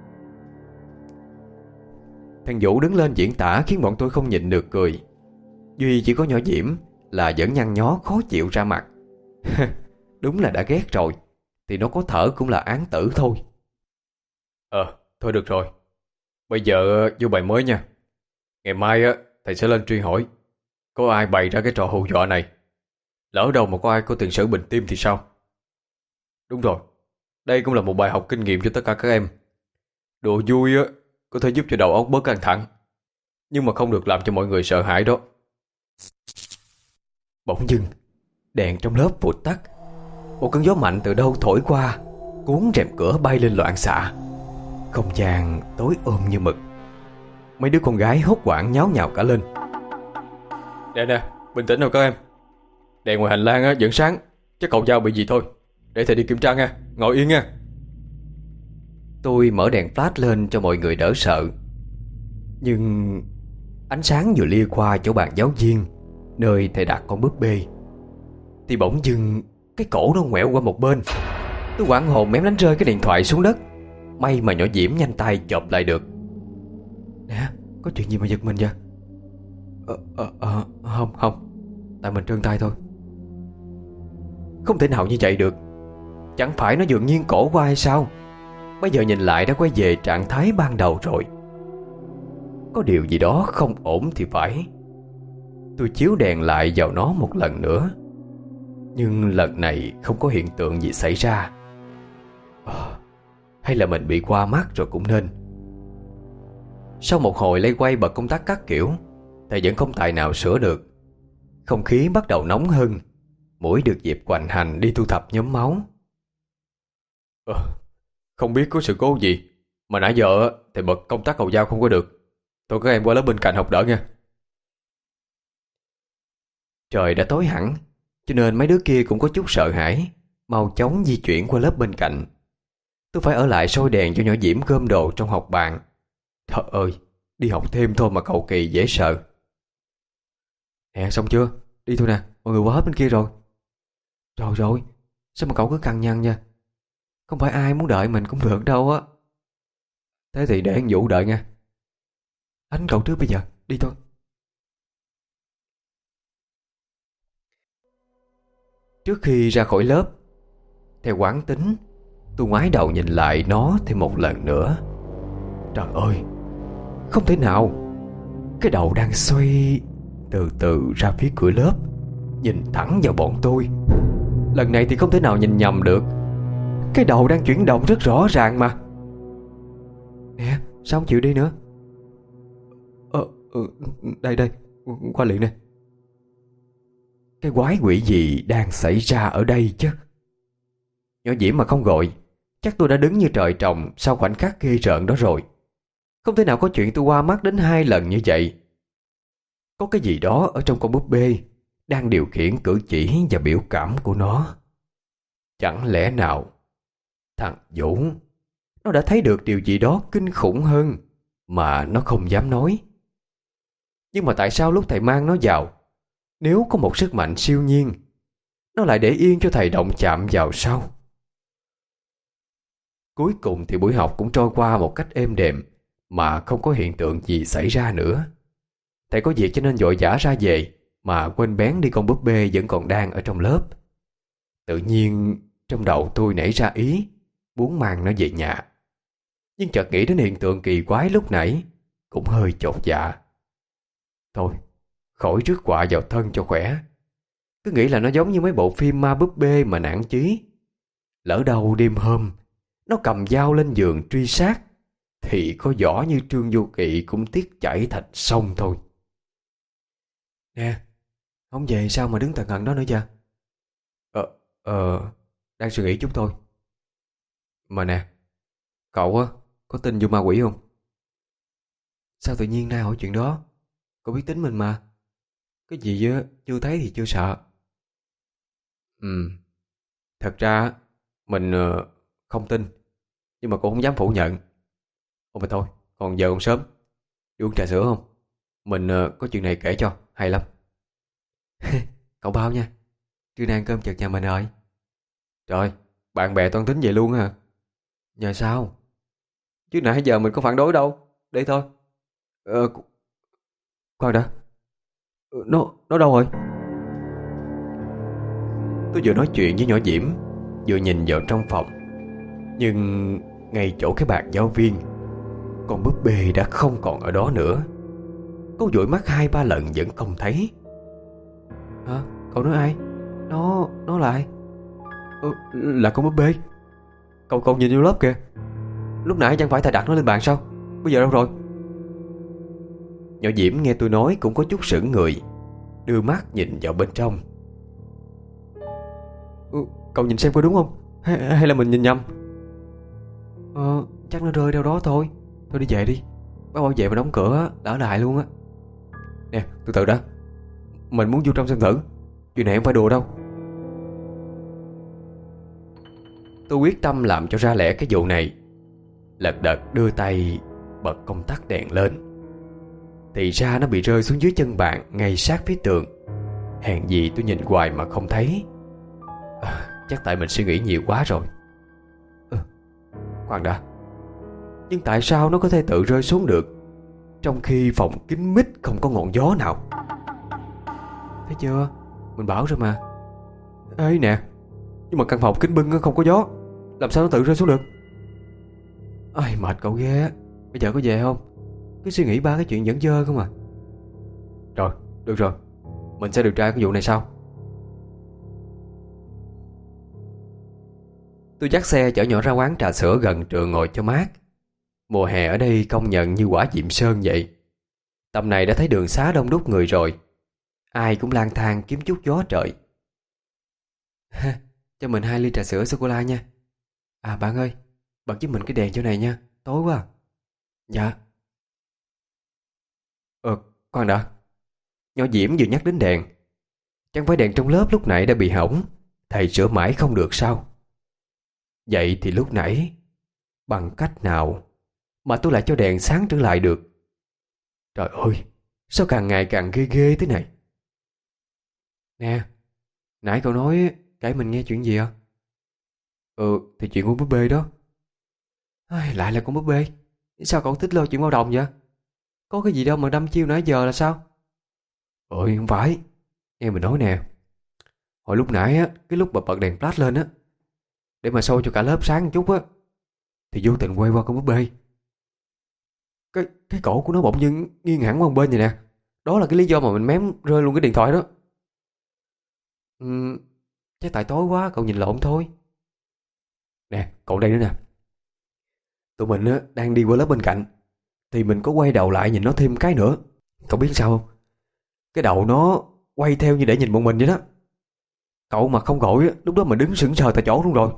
Thằng Vũ đứng lên diễn tả khiến bọn tôi không nhịn được cười. Duy chỉ có nhỏ Diễm là vẫn nhăn nhó khó chịu ra mặt. Đúng là đã ghét rồi thì nó có thở cũng là án tử thôi. Ờ, thôi được rồi. Bây giờ vô bài mới nha. Ngày mai á, thầy sẽ lên truy hỏi có ai bày ra cái trò hù dọa này. Lỡ đâu mà có ai có tiền sử bệnh tim thì sao? Đúng rồi, đây cũng là một bài học kinh nghiệm cho tất cả các em. Đùa vui á có thể giúp cho đầu óc bớt căng thẳng, nhưng mà không được làm cho mọi người sợ hãi đó. Bỗng dưng đèn trong lớp vụt tắt. Một cơn gió mạnh từ đâu thổi qua, cuốn rèm cửa bay lên loạn xạ. Không gian tối ôm như mực. Mấy đứa con gái hốt hoảng nháo nhào cả lên. Nè nè, bình tĩnh nào các em. Đèn ngoài hành lang á vẫn sáng, chắc cậu Giao bị gì thôi. Để thầy đi kiểm tra nha, ngồi yên nha. Tôi mở đèn flash lên cho mọi người đỡ sợ. Nhưng ánh sáng vừa lia qua chỗ bàn giáo viên, nơi thầy đặt con búp bê, thì bỗng dưng cái cổ nó ngoẹo qua một bên. Tôi hoảng hồn mém đánh rơi cái điện thoại xuống đất. May mà nhỏ Diễm nhanh tay chộp lại được. Nè, có chuyện gì mà giật mình vậy? Ờ, ờ, ờ, không, không. Tại mình trơn tay thôi. Không thể nào như vậy được. Chẳng phải nó dường nhiên cổ qua hay sao? Bây giờ nhìn lại đã quay về trạng thái ban đầu rồi. Có điều gì đó không ổn thì phải. Tôi chiếu đèn lại vào nó một lần nữa, nhưng lần này không có hiện tượng gì xảy ra. à, Hay là mình bị qua mắt rồi cũng nên. Sau một hồi lay quay bật công tắc các kiểu, thầy vẫn không tài nào sửa được. Không khí bắt đầu nóng hơn. Mũi được dịp hoành hành đi thu thập nhóm máu. à, Không biết có sự cố gì mà nãy giờ thầy bật công tắc cầu dao không có được. Tôi có em qua lớp bên cạnh học đỡ nha. Trời đã tối hẳn, cho nên mấy đứa kia cũng có chút sợ hãi, mau chóng di chuyển qua lớp bên cạnh. Tôi phải ở lại soi đèn cho nhỏ Diễm gom đồ trong học bàn. Trời ơi, đi học thêm thôi mà cầu kỳ dễ sợ. Nè, xong chưa? Đi thôi nè, mọi người qua hết bên kia rồi. Rồi rồi, sao mà cậu cứ căng nhăn nha. Không phải ai muốn đợi mình cũng được đâu á. Thế thì để anh Vũ đợi nha. Anh cậu trước bây giờ, đi thôi. Trước khi ra khỏi lớp, theo quán tính, tôi ngoái đầu nhìn lại nó thêm một lần nữa. Trời ơi, không thể nào. Cái đầu đang xoay từ từ ra phía cửa lớp, nhìn thẳng vào bọn tôi. Lần này thì không thể nào nhìn nhầm được. Cái đầu đang chuyển động rất rõ ràng mà. Nè, sao không chịu đi nữa? Ờ, ừ, đây đây, qua liền nè. Cái quái quỷ gì đang xảy ra ở đây chứ? Nhỏ Diễm mà không gọi, chắc tôi đã đứng như trời trồng sau khoảnh khắc ghê rợn đó rồi. Không thể nào có chuyện tôi qua mắt đến hai lần như vậy. Có cái gì đó ở trong con búp bê đang điều khiển cử chỉ và biểu cảm của nó. Chẳng lẽ nào thằng Vũ nó đã thấy được điều gì đó kinh khủng hơn mà nó không dám nói? Nhưng mà tại sao lúc thầy mang nó vào, nếu có một sức mạnh siêu nhiên, nó lại để yên cho thầy động chạm vào sao? Cuối cùng thì buổi học cũng trôi qua một cách êm đềm, mà không có hiện tượng gì xảy ra nữa. Thầy có việc cho nên vội vã ra về, mà quên bén đi con búp bê vẫn còn đang ở trong lớp. Tự nhiên trong đầu tôi nảy ra ý muốn mang nó về nhà. Nhưng chợt nghĩ đến hiện tượng kỳ quái lúc nãy, cũng hơi chột dạ. Thôi, khỏi rước họa vào thân cho khỏe. Cứ nghĩ là nó giống như mấy bộ phim ma búp bê mà nản chí. Lỡ đâu đêm hôm nó cầm dao lên giường truy sát, thì có võ như Trương Vô Kỵ cũng tiếc chảy thành sông thôi. Nè, không về sao mà đứng tần ngần đó nữa chưa? Ờ, ờ, đang suy nghĩ chút thôi. Mà nè, cậu á, có tin vô ma quỷ không? Sao tự nhiên nay hỏi chuyện đó? Cậu biết tính mình mà. Cái gì á, chưa thấy thì chưa sợ. Ừ, thật ra mình uh, không tin, nhưng mà cũng không dám phủ nhận. Ôi mà thôi, còn giờ còn sớm, đi uống trà sữa không? Mình uh, có chuyện này kể cho, hay lắm. Cậu bao nha, trưa nay ăn cơm chợt nhà mình rồi. Trời, bạn bè toan tính vậy luôn hả? Nhờ sao? Chứ nãy giờ mình có phản đối đâu. Đây thôi. Ờ, khoan đã. Nó, nó đâu rồi? Tôi vừa nói chuyện với nhỏ Diễm, vừa nhìn vào trong phòng. Nhưng ngay chỗ cái bàn giáo viên, con búp bê đã không còn ở đó nữa. Cô dụi mắt hai ba lần vẫn không thấy. Hả? Cậu nói ai? Nó... nó là ai? Ừ, là con búp bê. Cậu cậu nhìn vô lớp kìa. Lúc nãy chẳng phải thầy đặt nó lên bàn sao? Bây giờ đâu rồi? Nhỏ Diễm nghe tôi nói cũng có chút sững người, đưa mắt nhìn vào bên trong. Ừ, cậu nhìn xem có đúng không? Hay, hay là mình nhìn nhầm? Ờ, chắc nó rơi đâu đó thôi. Thôi đi về đi. Bác bảo vệ mà đóng cửa đỡ lại luôn á. Nè, từ từ đã. Mình muốn vô trong xem thử. Chuyện này không phải đùa đâu. Tôi quyết tâm làm cho ra lẽ cái vụ này. Lật đật đưa tay bật công tắc đèn lên. Thì ra nó bị rơi xuống dưới chân bạn, ngay sát phía tường. Hèn gì tôi nhìn hoài mà không thấy. à, Chắc tại mình suy nghĩ nhiều quá rồi. ừ, Khoan đã. Nhưng tại sao nó có thể tự rơi xuống được, trong khi phòng kín mít không có ngọn gió nào? Thấy chưa? Mình bảo rồi mà. Ê nè, Nhưng mà căn phòng kính bưng không có gió, làm sao nó tự rơi xuống được? Ai mệt cậu ghê á. Bây giờ có về không? Cứ suy nghĩ ba cái chuyện dẫn dơ không à. Rồi, được rồi, mình sẽ điều tra cái vụ này sau. Tôi dắt xe chở nhỏ ra quán trà sữa gần trường ngồi cho mát. Mùa hè ở đây công nhận như quả diệm sơn vậy. Tầm này đã thấy đường xá đông đúc người rồi. Ai cũng lang thang kiếm chút gió trời. Cho mình hai ly trà sữa sô-cô-la nha. À bạn ơi, bật giúp mình cái đèn chỗ này nha, tối quá à. Dạ. Ờ, khoan đã. Nhỏ Diễm vừa nhắc đến đèn. Chẳng phải đèn trong lớp lúc nãy đã bị hỏng, thầy sửa mãi không được sao? Vậy thì lúc nãy bằng cách nào mà tôi lại cho đèn sáng trở lại được? Trời ơi, sao càng ngày càng ghê ghê thế này? Nè, nãy cậu nói kể mình nghe chuyện gì à? Ừ, thì chuyện con búp bê đó. Ai, lại là con búp bê. Sao cậu thích lo chuyện bao đồng vậy? Có cái gì đâu mà đâm chiêu nãy giờ là sao? Ôi không phải. Nghe mình nói nè. Hồi lúc nãy á, cái lúc mà bật đèn flash lên á, để mà soi cho cả lớp sáng một chút á, thì vô tình quay qua con búp bê. Cái cái cổ của nó bỗng dưng nghiêng hẳn qua một bên vậy nè. Đó là cái lý do mà mình mém rơi luôn cái điện thoại đó. Ừm, chắc tại tối quá cậu nhìn lộn thôi. Nè, cậu đây nữa nè. Tụi mình á, đang đi qua lớp bên cạnh, thì mình có quay đầu lại nhìn nó thêm cái nữa. Cậu biết sao không? Cái đầu nó quay theo như để nhìn bọn mình vậy đó. Cậu mà không gọi á, lúc đó mình đứng sững sờ tại chỗ luôn rồi.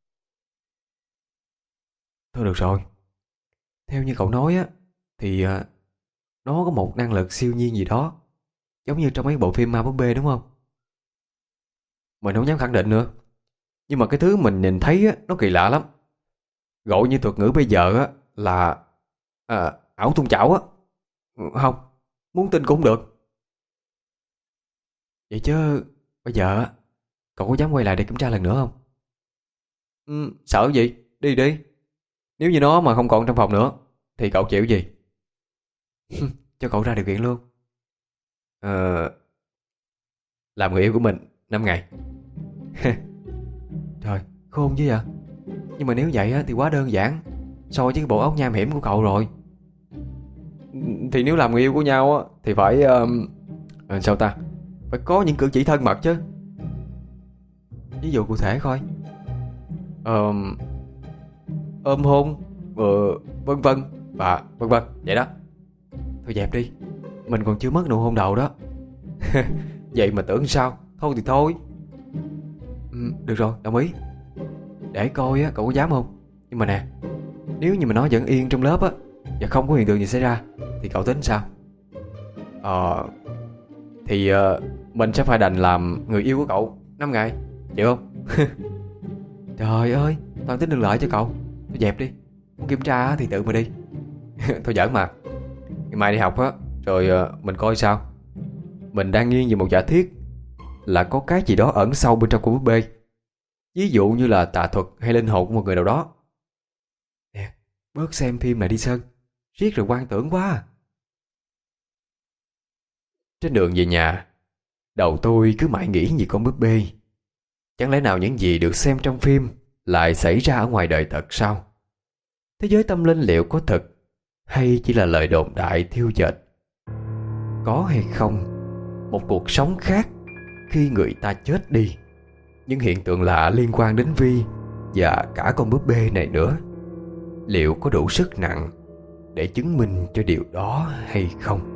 Thôi được rồi. Theo như cậu nói á, thì à, nó có một năng lực siêu nhiên gì đó, giống như trong mấy bộ phim ma búp bê đúng không? Mình không dám khẳng định nữa. Nhưng mà cái thứ mình nhìn thấy á, nó kỳ lạ lắm. Gọi như thuật ngữ bây giờ á, là à, ảo tung chảo á. Ừ, không, muốn tin cũng không được. Vậy chứ bây giờ á, cậu có dám quay lại để kiểm tra lần nữa không? Ừ, sợ gì? Đi đi. Nếu như nó mà không còn trong phòng nữa thì cậu chịu gì? Cho cậu ra điều kiện luôn. Ờ, làm người yêu của mình năm ngày. Trời, khôn chứ vậy. Nhưng mà nếu vậy á, thì quá đơn giản so với cái bộ óc nham hiểm của cậu rồi. Thì nếu làm người yêu của nhau á, thì phải um, ờ, sao ta, phải có những cử chỉ thân mật chứ. Ví dụ cụ thể coi. Ờm, ôm hôn, ờ, vân vân và vân vân vậy đó. Thôi dẹp đi, mình còn chưa mất nụ hôn đầu đó. Vậy mà tưởng sao. Thôi thì thôi. Ừ, được rồi, đồng ý. Để coi á, cậu có dám không? Nhưng mà nè, nếu như mà nó vẫn yên trong lớp á, và không có hiện tượng gì xảy ra, thì cậu tính sao? Ờ Thì ờ, mình sẽ phải đành làm người yêu của cậu năm ngày. Chịu không? Trời ơi, toàn tính đừng lợi cho cậu. Thôi dẹp đi. Muốn kiểm tra á thì tự mà đi. Thôi giỡn mà. Ngày mai đi học á, rồi ờ, mình coi sao. Mình đang nghiêng về một giả thiết là có cái gì đó ẩn sâu bên trong con búp bê. Ví dụ như là tà thuật hay linh hồn của một người nào đó. Nè, bớt xem phim này đi Sơn. Riết rồi quan tưởng quá à. Trên đường về nhà, đầu tôi cứ mãi nghĩ về con búp bê. Chẳng lẽ nào những gì được xem trong phim lại xảy ra ở ngoài đời thật sao? Thế giới tâm linh liệu có thật, hay chỉ là lời đồn đại thiêu dệt? Có hay không một cuộc sống khác khi người ta chết đi? Những hiện tượng lạ liên quan đến Vi và cả con búp bê này nữa, liệu có đủ sức nặng để chứng minh cho điều đó hay không?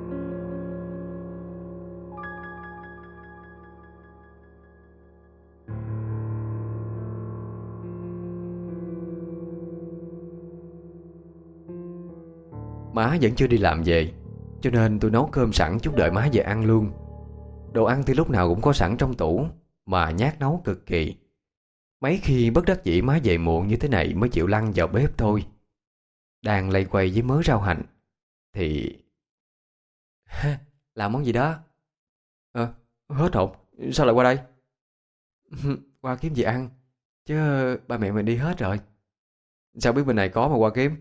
Má vẫn chưa đi làm về, cho nên tôi nấu cơm sẵn chút đợi má về ăn luôn. Đồ ăn thì lúc nào cũng có sẵn trong tủ, mà nhát nấu cực kỳ. Mấy khi bất đắc dĩ má về muộn như thế này mới chịu lăn vào bếp thôi. Đang lay quay với mớ rau hạnh thì... Ha, làm món gì đó? Ờ, hết hồn, sao lại qua đây? Qua kiếm gì ăn, chứ ba mẹ mình đi hết rồi. Sao biết bên này có mà qua kiếm?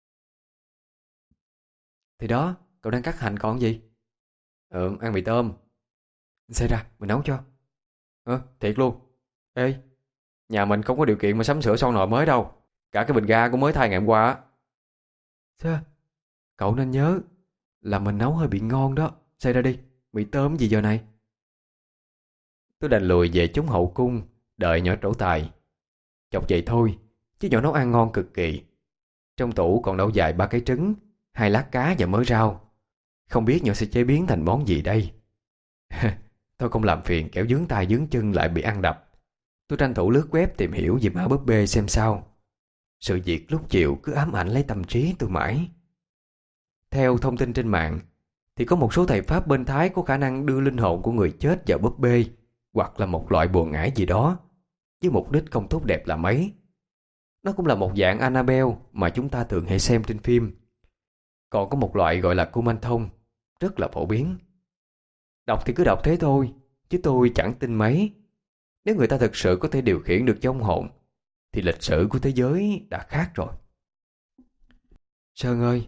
Thì đó, cậu đang cắt hành còn gì? Ừ, ăn mì tôm. Xe ra, mình nấu cho. Ờ, thiệt luôn. Ê, Nhà mình không có điều kiện mà sắm sửa son nồi mới đâu. Cả cái bình ga cũng mới thay ngày hôm qua á. Sao? Cậu nên nhớ là mình nấu hơi bị ngon đó. Xay ra đi, mì tôm gì giờ này? Tôi đành lùi về chống hậu cung, đợi nhỏ trổ tài. Chọc vậy thôi, chứ nhỏ nấu ăn ngon cực kỳ. Trong tủ còn đâu dài ba cái trứng, hai lát cá và mớ rau. Không biết nhỏ sẽ chế biến thành món gì đây. Tôi không làm phiền kéo dướng tay dướng chân lại bị ăn đập. Tôi tranh thủ lướt web tìm hiểu về mã búp bê xem sao. Sự việc lúc chiều cứ ám ảnh lấy tâm trí tôi mãi. Theo thông tin trên mạng thì có một số thầy Pháp bên Thái có khả năng đưa linh hồn của người chết vào búp bê hoặc là một loại bùa ngải gì đó, với mục đích không tốt đẹp là mấy. Nó cũng là một dạng Annabelle mà chúng ta thường hay xem trên phim. Còn có một loại gọi là Kumanthong, rất là phổ biến. Đọc thì cứ đọc thế thôi, chứ tôi chẳng tin mấy. Nếu người ta thực sự có thể điều khiển được vong hồn thì lịch sử của thế giới đã khác rồi. Sơn ơi.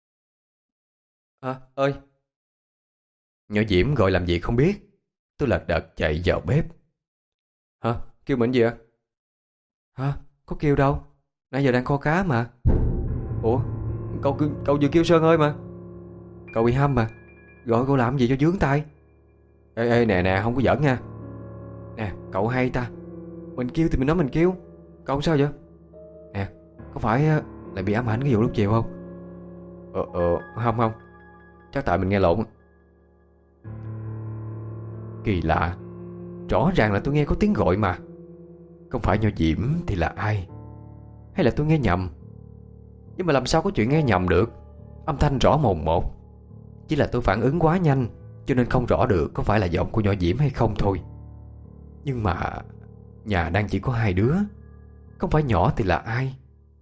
À, ơi. Nhỏ Diễm gọi làm gì không biết. Tôi lật đật chạy vào bếp. Hả? Kêu mình gì ạ? Hả? Có kêu đâu. Nãy giờ đang kho cá mà. Ủa? Cậu, cậu vừa kêu Sơn ơi mà. Cậu bị hâm mà. Gọi cậu làm gì cho vướng tay? Ê, ê nè nè, không có giỡn nha. Nè, cậu hay ta. Mình kêu thì mình nói mình kêu. Cậu không sao vậy? Nè, có phải lại bị ám ảnh cái vụ lúc chiều không? Ờ, ờ, không không. Chắc tại mình nghe lộn. Kỳ lạ. Rõ ràng là tôi nghe có tiếng gọi mà. Không phải Nho Diễm thì là ai? Hay là tôi nghe nhầm? Nhưng mà làm sao có chuyện nghe nhầm được? Âm thanh rõ mồn một. Chỉ là tôi phản ứng quá nhanh, cho nên không rõ được có phải là giọng của Nho Diễm hay không thôi. Nhưng mà nhà đang chỉ có hai đứa, không phải nhỏ thì là ai?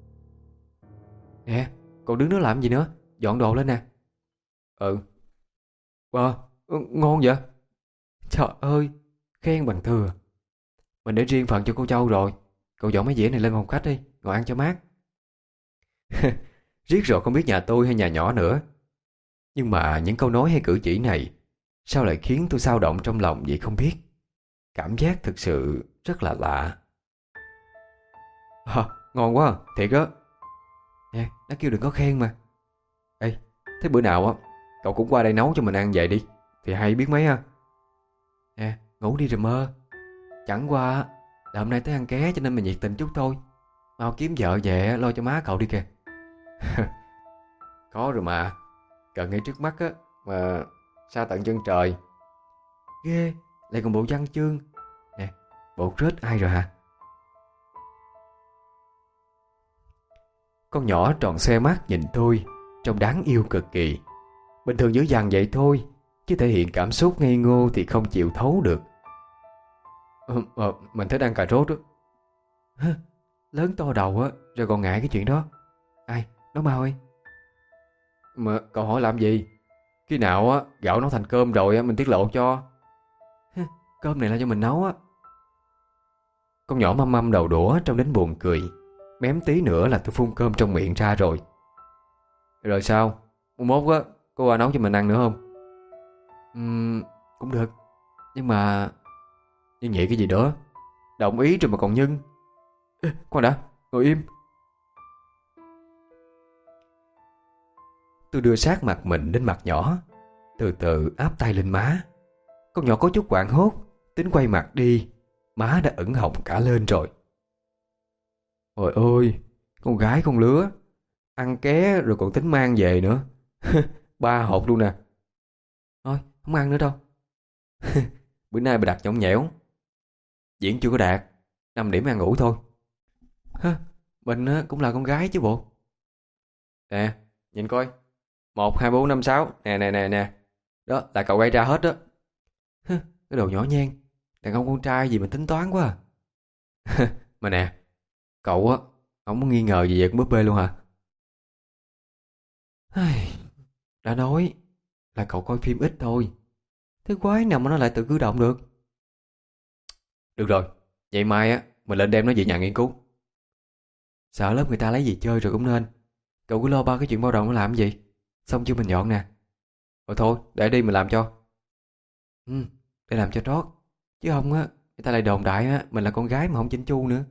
Nè, còn đứng đó làm gì nữa? Dọn đồ lên nè. Ừ. Wow, ngon vậy? Trời ơi, khen bằng thừa. Mình để riêng phần cho cô Châu rồi. Cậu dọn mấy dĩa này lên phòng khách đi, ngồi ăn cho mát. Riết rồi không biết nhà tôi hay nhà nhỏ nữa. Nhưng mà những câu nói hay cử chỉ này sao lại khiến tôi xao động trong lòng vậy không biết. Cảm giác thực sự rất là lạ. À, ngon quá, thiệt á. Nè, nó kêu đừng có khen mà. Ê, thế bữa nào á cậu cũng qua đây nấu cho mình ăn vậy đi, thì hay biết mấy ha. Nè, ngủ đi rồi mơ. Chẳng qua là hôm nay tới ăn ké cho nên mình nhiệt tình chút thôi. Mau kiếm vợ về lo cho má cậu đi kìa. Có rồi mà. Cần ngay trước mắt á, mà xa tận chân trời. Ghê, lại còn bộ văn chương. Nè, bộ rết ai rồi hả? Con nhỏ tròn xe mắt nhìn tôi, trông đáng yêu cực kỳ. Bình thường dữ dằn vậy thôi, chứ thể hiện cảm xúc ngây ngô thì không chịu thấu được. Ờ, ờ, mình thích ăn cà rốt đó. Hả? Lớn to đầu á, rồi còn ngại cái chuyện đó. Ai, nói mau ơi. Mà cậu hỏi làm gì? Khi nào á gạo nấu thành cơm rồi á mình tiết lộ cho. Hả? Cơm này là cho mình nấu á. Con nhỏ măm măm đầu đũa trông đến buồn cười. Mém tí nữa là tôi phun cơm trong miệng ra rồi. Rồi sao? Một mốt á cô qua nấu cho mình ăn nữa không? Uhm, cũng được. Nhưng mà nhưng vậy cái gì nữa? Đồng ý rồi mà còn nhưng. Ê, khoan đã, ngồi im. Tôi đưa sát mặt mình đến mặt nhỏ, từ từ áp tay lên má. Con nhỏ có chút hoảng hốt, tính quay mặt đi. Má đã ửng hồng cả lên rồi. Ôi ôi, con gái con lứa, ăn ké rồi còn tính mang về nữa. Ba hộp luôn nè. Thôi, không ăn nữa đâu. Bữa nay bà đặt nhõng nhẽo. Diễn chưa có đạt, năm điểm ăn ngủ thôi. Hả? Mình cũng là con gái chứ bộ. Nè, nhìn coi. Một, hai, bốn, năm, sáu. Nè, nè, nè, nè. Đó, là cậu gây ra hết đó. Hả? Cái đồ nhỏ nhen. Đàn ông con trai gì mà tính toán quá à. Mà nè, cậu á, không có nghi ngờ gì về con búp bê luôn hả? Đã nói là cậu coi phim ít thôi. Thế quái nào mà nó lại tự cử động được. Được rồi, vậy mai á mình lên đem nó về nhà nghiên cứu. Sợ lớp người ta lấy gì chơi rồi cũng nên. Cậu cứ lo ba cái chuyện bao đồng nó làm gì. Xong chưa mình dọn nè. Rồi thôi, để đi mình làm cho. Ừ, để làm cho trót. Chứ không á, Người ta lại đồn đại á, mình là con gái mà không chỉnh chu nữa.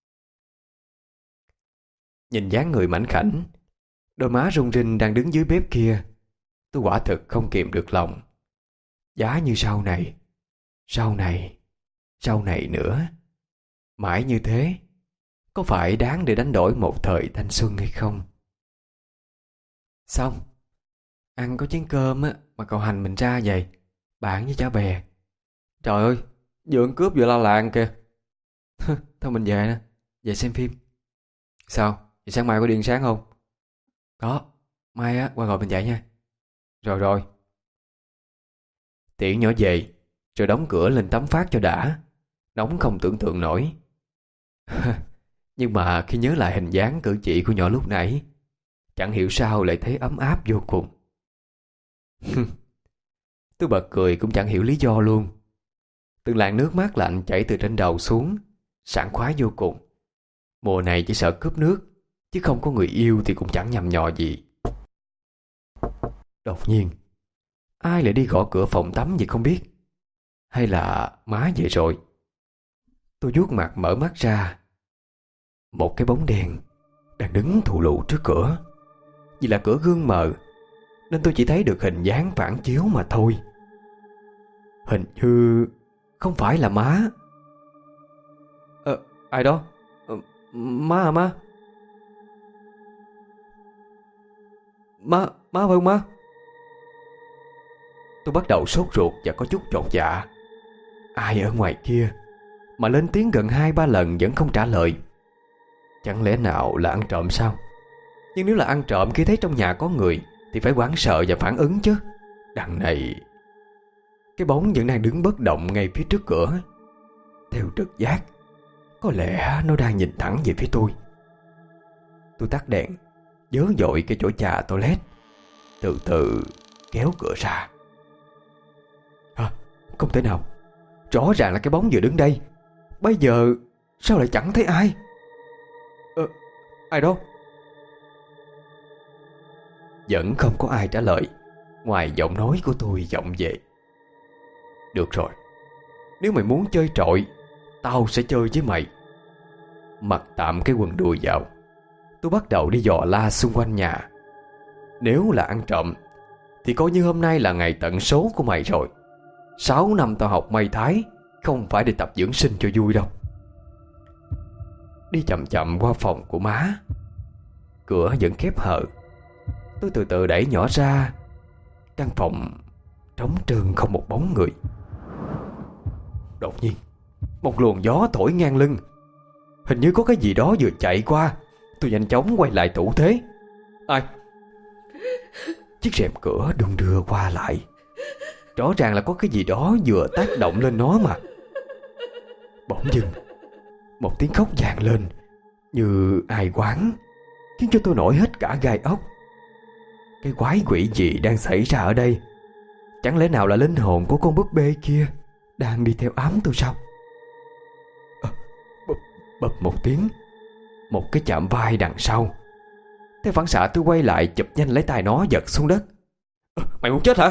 Nhìn dáng người mảnh khảnh, đôi má rung rinh đang đứng dưới bếp kia, tôi quả thực không kìm được lòng. Giá như sau này, sau này, sau này nữa, mãi như thế, có phải đáng để đánh đổi một thời thanh xuân hay không? Xong, ăn có chén cơm á mà cậu hành mình ra vậy, bạn với chả bè. Trời ơi, vừa ăn cướp vừa la làng kìa. Thôi mình về nè, về xem phim. Sao, vậy sáng mai có đi ăn sáng không? Có, mai á qua gọi mình dậy nha. Rồi rồi. Tiễn nhỏ về, rồi đóng cửa lên tắm phát cho đã. Nóng không tưởng tượng nổi. Nhưng mà khi nhớ lại hình dáng cử chỉ của nhỏ lúc nãy, chẳng hiểu sao lại thấy ấm áp vô cùng. Tôi bật cười cũng chẳng hiểu lý do luôn. Từng làn nước mát lạnh chảy từ trên đầu xuống, sảng khoái vô cùng. Mùa này chỉ sợ cướp nước, chứ không có người yêu thì cũng chẳng nhằm nhò gì. Đột nhiên, ai lại đi gõ cửa phòng tắm gì không biết? Hay là má về rồi? Tôi vuốt mặt mở mắt ra. Một cái bóng đen đang đứng thù lù trước cửa. Vì là cửa gương mờ nên tôi chỉ thấy được hình dáng phản chiếu mà thôi. Hình như không phải là má. Ờ, ai đó? Ờ, má à má? Má, má phải không má? Tôi bắt đầu sốt ruột và có chút chột dạ. Ai ở ngoài kia mà lên tiếng gần hai ba lần vẫn không trả lời? Chẳng lẽ nào là ăn trộm sao? Nhưng nếu là ăn trộm khi thấy trong nhà có người thì phải hoảng sợ và phản ứng chứ. Đằng này, cái bóng vẫn đang đứng bất động ngay phía trước cửa. Theo trực giác, có lẽ nó đang nhìn thẳng về phía tôi. Tôi tắt đèn, vớ vội cái chổi trà toilet, từ từ kéo cửa ra. À, không thể nào. Rõ ràng là cái bóng vừa đứng đây. Bây giờ sao lại chẳng thấy ai? Ờ, ai đó? Vẫn không có ai trả lời, ngoài giọng nói của tôi vọng về. Được rồi, nếu mày muốn chơi trọi, tao sẽ chơi với mày. Mặc tạm cái quần đùi vào, tôi bắt đầu đi dò la xung quanh nhà. Nếu là ăn trộm thì coi như hôm nay là ngày tận số của mày rồi. Sáu năm tao học may thái, không phải để tập dưỡng sinh cho vui đâu. Đi chậm chậm qua phòng của má. Cửa vẫn khép hờ. Tôi từ từ đẩy nhỏ ra. Căn phòng trống trơn không một bóng người. Đột nhiên, một luồng gió thổi ngang lưng. Hình như có cái gì đó vừa chạy qua. Tôi nhanh chóng quay lại thủ thế. Ai? Chiếc rèm cửa đung đưa qua lại. Rõ ràng là có cái gì đó vừa tác động lên nó mà. Bỗng dưng, một tiếng khóc vang lên như ai oán, khiến cho tôi nổi hết cả gai ốc. Cái quái quỷ gì đang xảy ra ở đây? Chẳng lẽ nào là linh hồn của con búp bê kia đang đi theo ám tôi sao? À, bập, bập một tiếng, một cái chạm vai đằng sau. Theo phản xạ tôi quay lại chụp nhanh lấy tay nó giật xuống đất. À, mày muốn chết hả?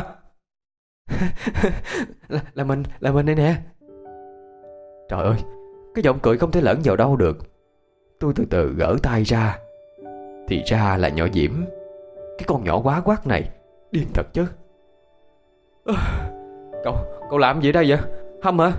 là, là mình, là mình đây nè. Trời ơi, cái giọng cười không thể lẫn vào đâu được. Tôi từ từ gỡ tay ra. Thì ra là nhỏ Diễm, cái con nhỏ quá quát này. Điên thật chứ. À, cậu, cậu làm gì đây vậy? Hâm hả?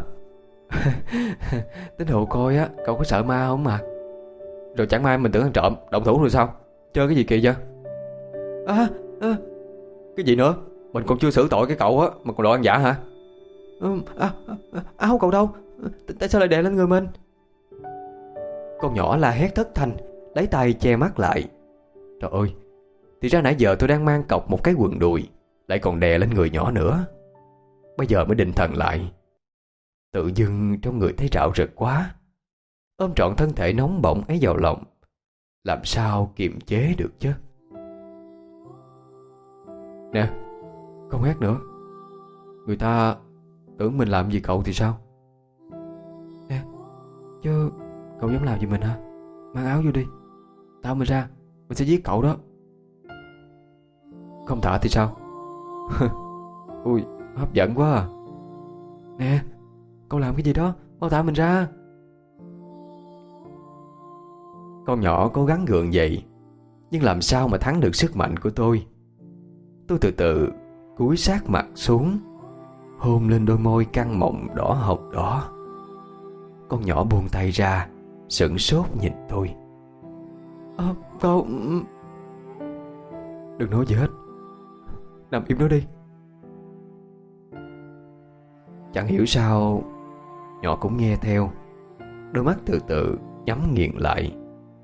Tính hộ coi á, cậu có sợ ma không mà? Rồi chẳng may mình tưởng ăn trộm, động thủ rồi sao? Chơi cái gì kỳ vậy? À, à, cái gì nữa? Mình còn chưa xử tội cái cậu á mà còn đòi ăn giả hả? Ừ, à, à, áo cậu đâu? Tại sao lại đè lên người mình? Con nhỏ la hét thất thanh, lấy tay che mắt lại. Trời ơi, thì ra nãy giờ tôi đang mang cọc một cái quần đùi, lại còn đè lên người nhỏ nữa. Bây giờ mới định thần lại. Tự dưng trong người thấy rạo rực quá. Ôm trọn thân thể nóng bỏng ấy vào lòng, làm sao kiềm chế được chứ? Nè, không hét nữa. Người ta tưởng mình làm gì cậu thì sao? Nè, chứ cậu dám làm gì mình hả? Mang áo vô đi, tao mình ra, mình sẽ giết cậu đó. Không thả thì sao? Ui, hấp dẫn quá à. Nè, cậu làm cái gì đó? mau thả mình ra. Con nhỏ cố gắng gượng dậy, nhưng làm sao mà thắng được sức mạnh của tôi. Tôi từ từ cúi sát mặt xuống, hôn lên đôi môi căng mọng đỏ hồng đó. Con nhỏ buông tay ra, sửng sốt nhìn tôi. À, cậu... Đừng nói gì hết, nằm im đó đi. Chẳng hiểu sao nhỏ cũng nghe theo, đôi mắt từ từ nhắm nghiền lại.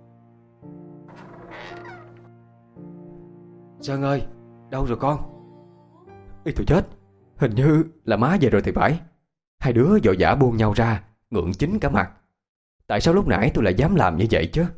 Sơn ơi, đâu rồi con? Ê tôi chết, hình như là má về rồi thì phải. Hai đứa vội vã buông nhau ra, ngượng chín cả mặt. Tại sao lúc nãy tôi lại dám làm như vậy chứ?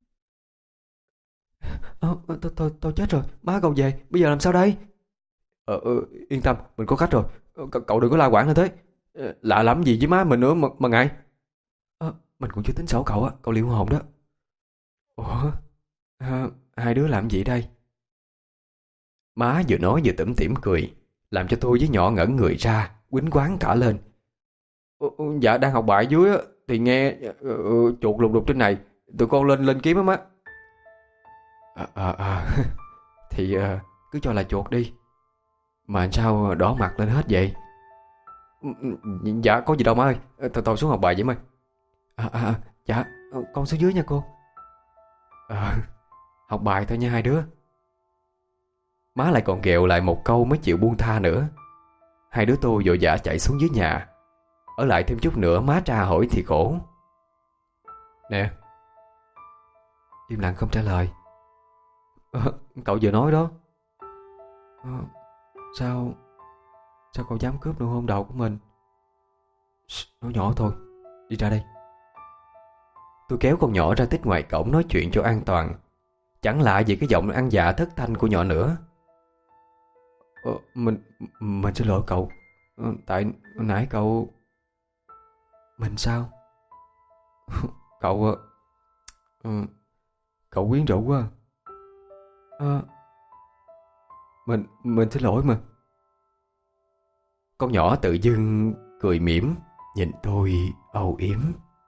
Ờ, tôi, tôi, tôi chết rồi, má cậu về, bây giờ làm sao đây? Ờ, ờ yên tâm, mình có cách rồi. C- cậu đừng có la quảng lên thế. Ờ, lạ lắm gì với má mình nữa mà, mà ngại. Ờ, mình cũng chưa tính xấu cậu á, cậu liệu hồn đó. Ủa, à, hai đứa làm gì đây? Má vừa nói vừa tủm tỉm cười, làm cho tôi với nhỏ ngẩn người ra, quýnh quáng cả lên. Ờ, ờ, dạ đang học bài dưới á, thì nghe ờ, ờ, chuột lục đục trên này, tụi con lên lên kiếm á má. À, à, à. Thì ờ, cứ cho là chuột đi. Mà sao đỏ mặt lên hết vậy? Ừ, ừ, dạ có gì đâu má ơi, tôi, tôi xuống học bài vậy má. À, à, à, dạ con xuống dưới nha cô. Ờ, học bài thôi nha hai đứa. Má lại còn ghẹo lại một câu mới chịu buông tha nữa. Hai đứa tôi vội vã chạy xuống dưới nhà. Ở lại thêm chút nữa má tra hỏi thì khổ. Nè. Im lặng không trả lời. Ờ, cậu vừa nói đó. Ờ, sao Sao cậu dám cướp nụ hôn đầu của mình? Shh, nói nhỏ thôi, đi ra đây. Tôi kéo con nhỏ ra tít ngoài cổng nói chuyện cho an toàn. Chẳng lạ gì cái giọng ăn dạ thất thanh của nhỏ nữa. Ờ, mình Mình xin lỗi cậu. Ờ, tại nãy cậu... Mình sao? Cậu... Uh, cậu quyến rũ quá. À, mình mình xin lỗi mà. Con nhỏ tự dưng cười mỉm nhìn tôi âu yếm.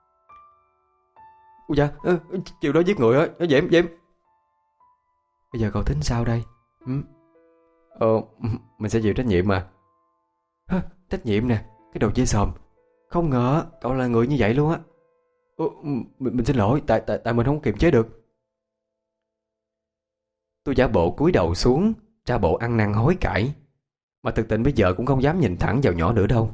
Ui da, à, chiều đó giết người á, nó dẻm dẻm. Bây giờ cậu tính sao đây? Ừ? Ờ, mình sẽ chịu trách nhiệm mà. Hả, trách nhiệm nè, cái đồ dê sòm. Không ngờ cậu là người như vậy luôn á. Ờ, mình, mình xin lỗi, tại tại tại mình không kiềm chế được. Tôi giả bộ cúi đầu xuống, ra bộ ăn năn hối cải. Mà thực tình bây giờ cũng không dám nhìn thẳng vào nhỏ nữa đâu.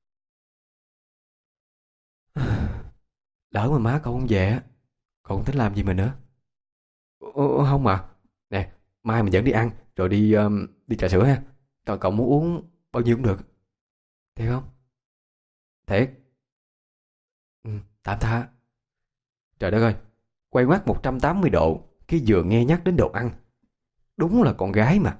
Lỡ mà má cậu không về, cậu không tính làm gì mình nữa? Ờ, không mà. Nè, mai mình dẫn đi ăn, rồi đi um, đi trà sữa ha. Còn cậu muốn uống bao nhiêu cũng được. Thiệt không? Thiệt. Ừ, tạm tha. Trời đất ơi, quay ngoắt một trăm tám mươi độ khi vừa nghe nhắc đến đồ ăn. Đúng là con gái mà.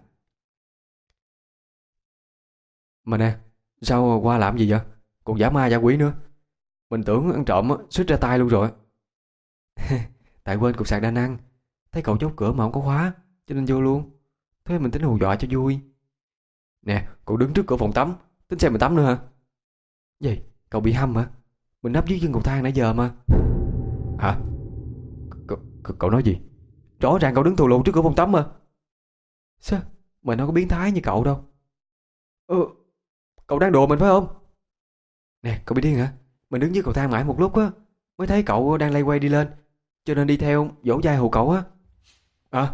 Mà nè, sao qua làm gì vậy? Còn giả ma giả quỷ nữa. Mình tưởng ăn trộm á, suýt ra tay luôn rồi. Tại quên cục sạc đa năng. Thấy cậu chốt cửa mà không có khóa, cho nên vô luôn. Thế mình tính hù dọa cho vui. Nè, cậu đứng trước cửa phòng tắm, tính xem mình tắm nữa hả? Gì? Cậu bị hâm hả? Mình nấp dưới chân cầu thang nãy giờ mà. Hả? Cậu, cậu, cậu nói gì? Rõ ràng cậu đứng thù lù trước cửa phòng tắm mà. Sao? Mình đâu có biến thái như cậu đâu. Ừ, cậu đang đùa mình phải không? Nè, cậu bị điên hả? Mình đứng dưới cầu thang mãi một lúc á, mới thấy cậu đang lay quay đi lên, cho nên đi theo dỗ dai hù cậu á. À.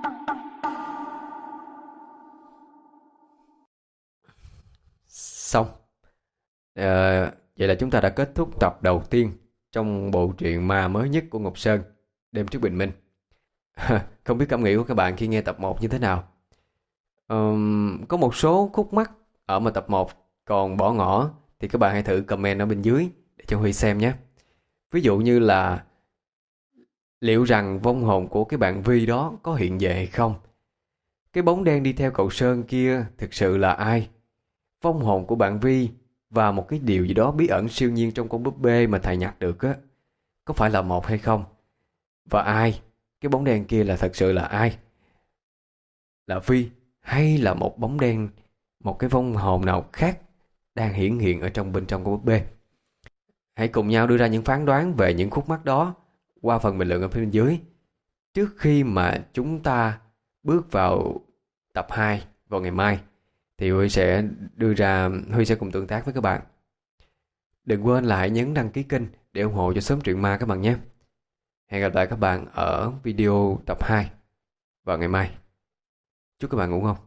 Xong. Ờ, vậy là chúng ta đã kết thúc tập đầu tiên trong bộ truyện ma mới nhất của Ngọc Sơn, Đêm trước bình minh. Không biết cảm nghĩ của các bạn khi nghe tập một như thế nào? Ờm, có một số khúc mắc ở mà tập một còn bỏ ngỏ thì các bạn hãy thử comment ở bên dưới để cho Huy xem nhé. Ví dụ như là liệu rằng vong hồn của cái bạn Vi đó có hiện về hay không? Cái bóng đen đi theo cậu Sơn kia thực sự là ai? Vong hồn của bạn Vi và một cái điều gì đó bí ẩn siêu nhiên trong con búp bê mà thầy nhặt được á, có phải là một hay không? Và ai? Cái bóng đen kia là thật sự là ai? Là Vi hay là một bóng đen, một cái vong hồn nào khác đang hiển hiện ở trong bên trong con búp bê? hãy cùng nhau đưa ra những phán đoán về những khúc mắc đó qua phần bình luận ở phía bên dưới, trước khi mà chúng ta bước vào tập hai vào ngày mai. Thì Huy sẽ đưa ra Huy sẽ cùng tương tác với các bạn. Đừng quên là hãy nhấn đăng ký kênh để ủng hộ cho Sớm Truyện Ma các bạn nhé. Hẹn gặp lại các bạn ở video tập hai vào ngày mai. Chúc các bạn ngủ ngon.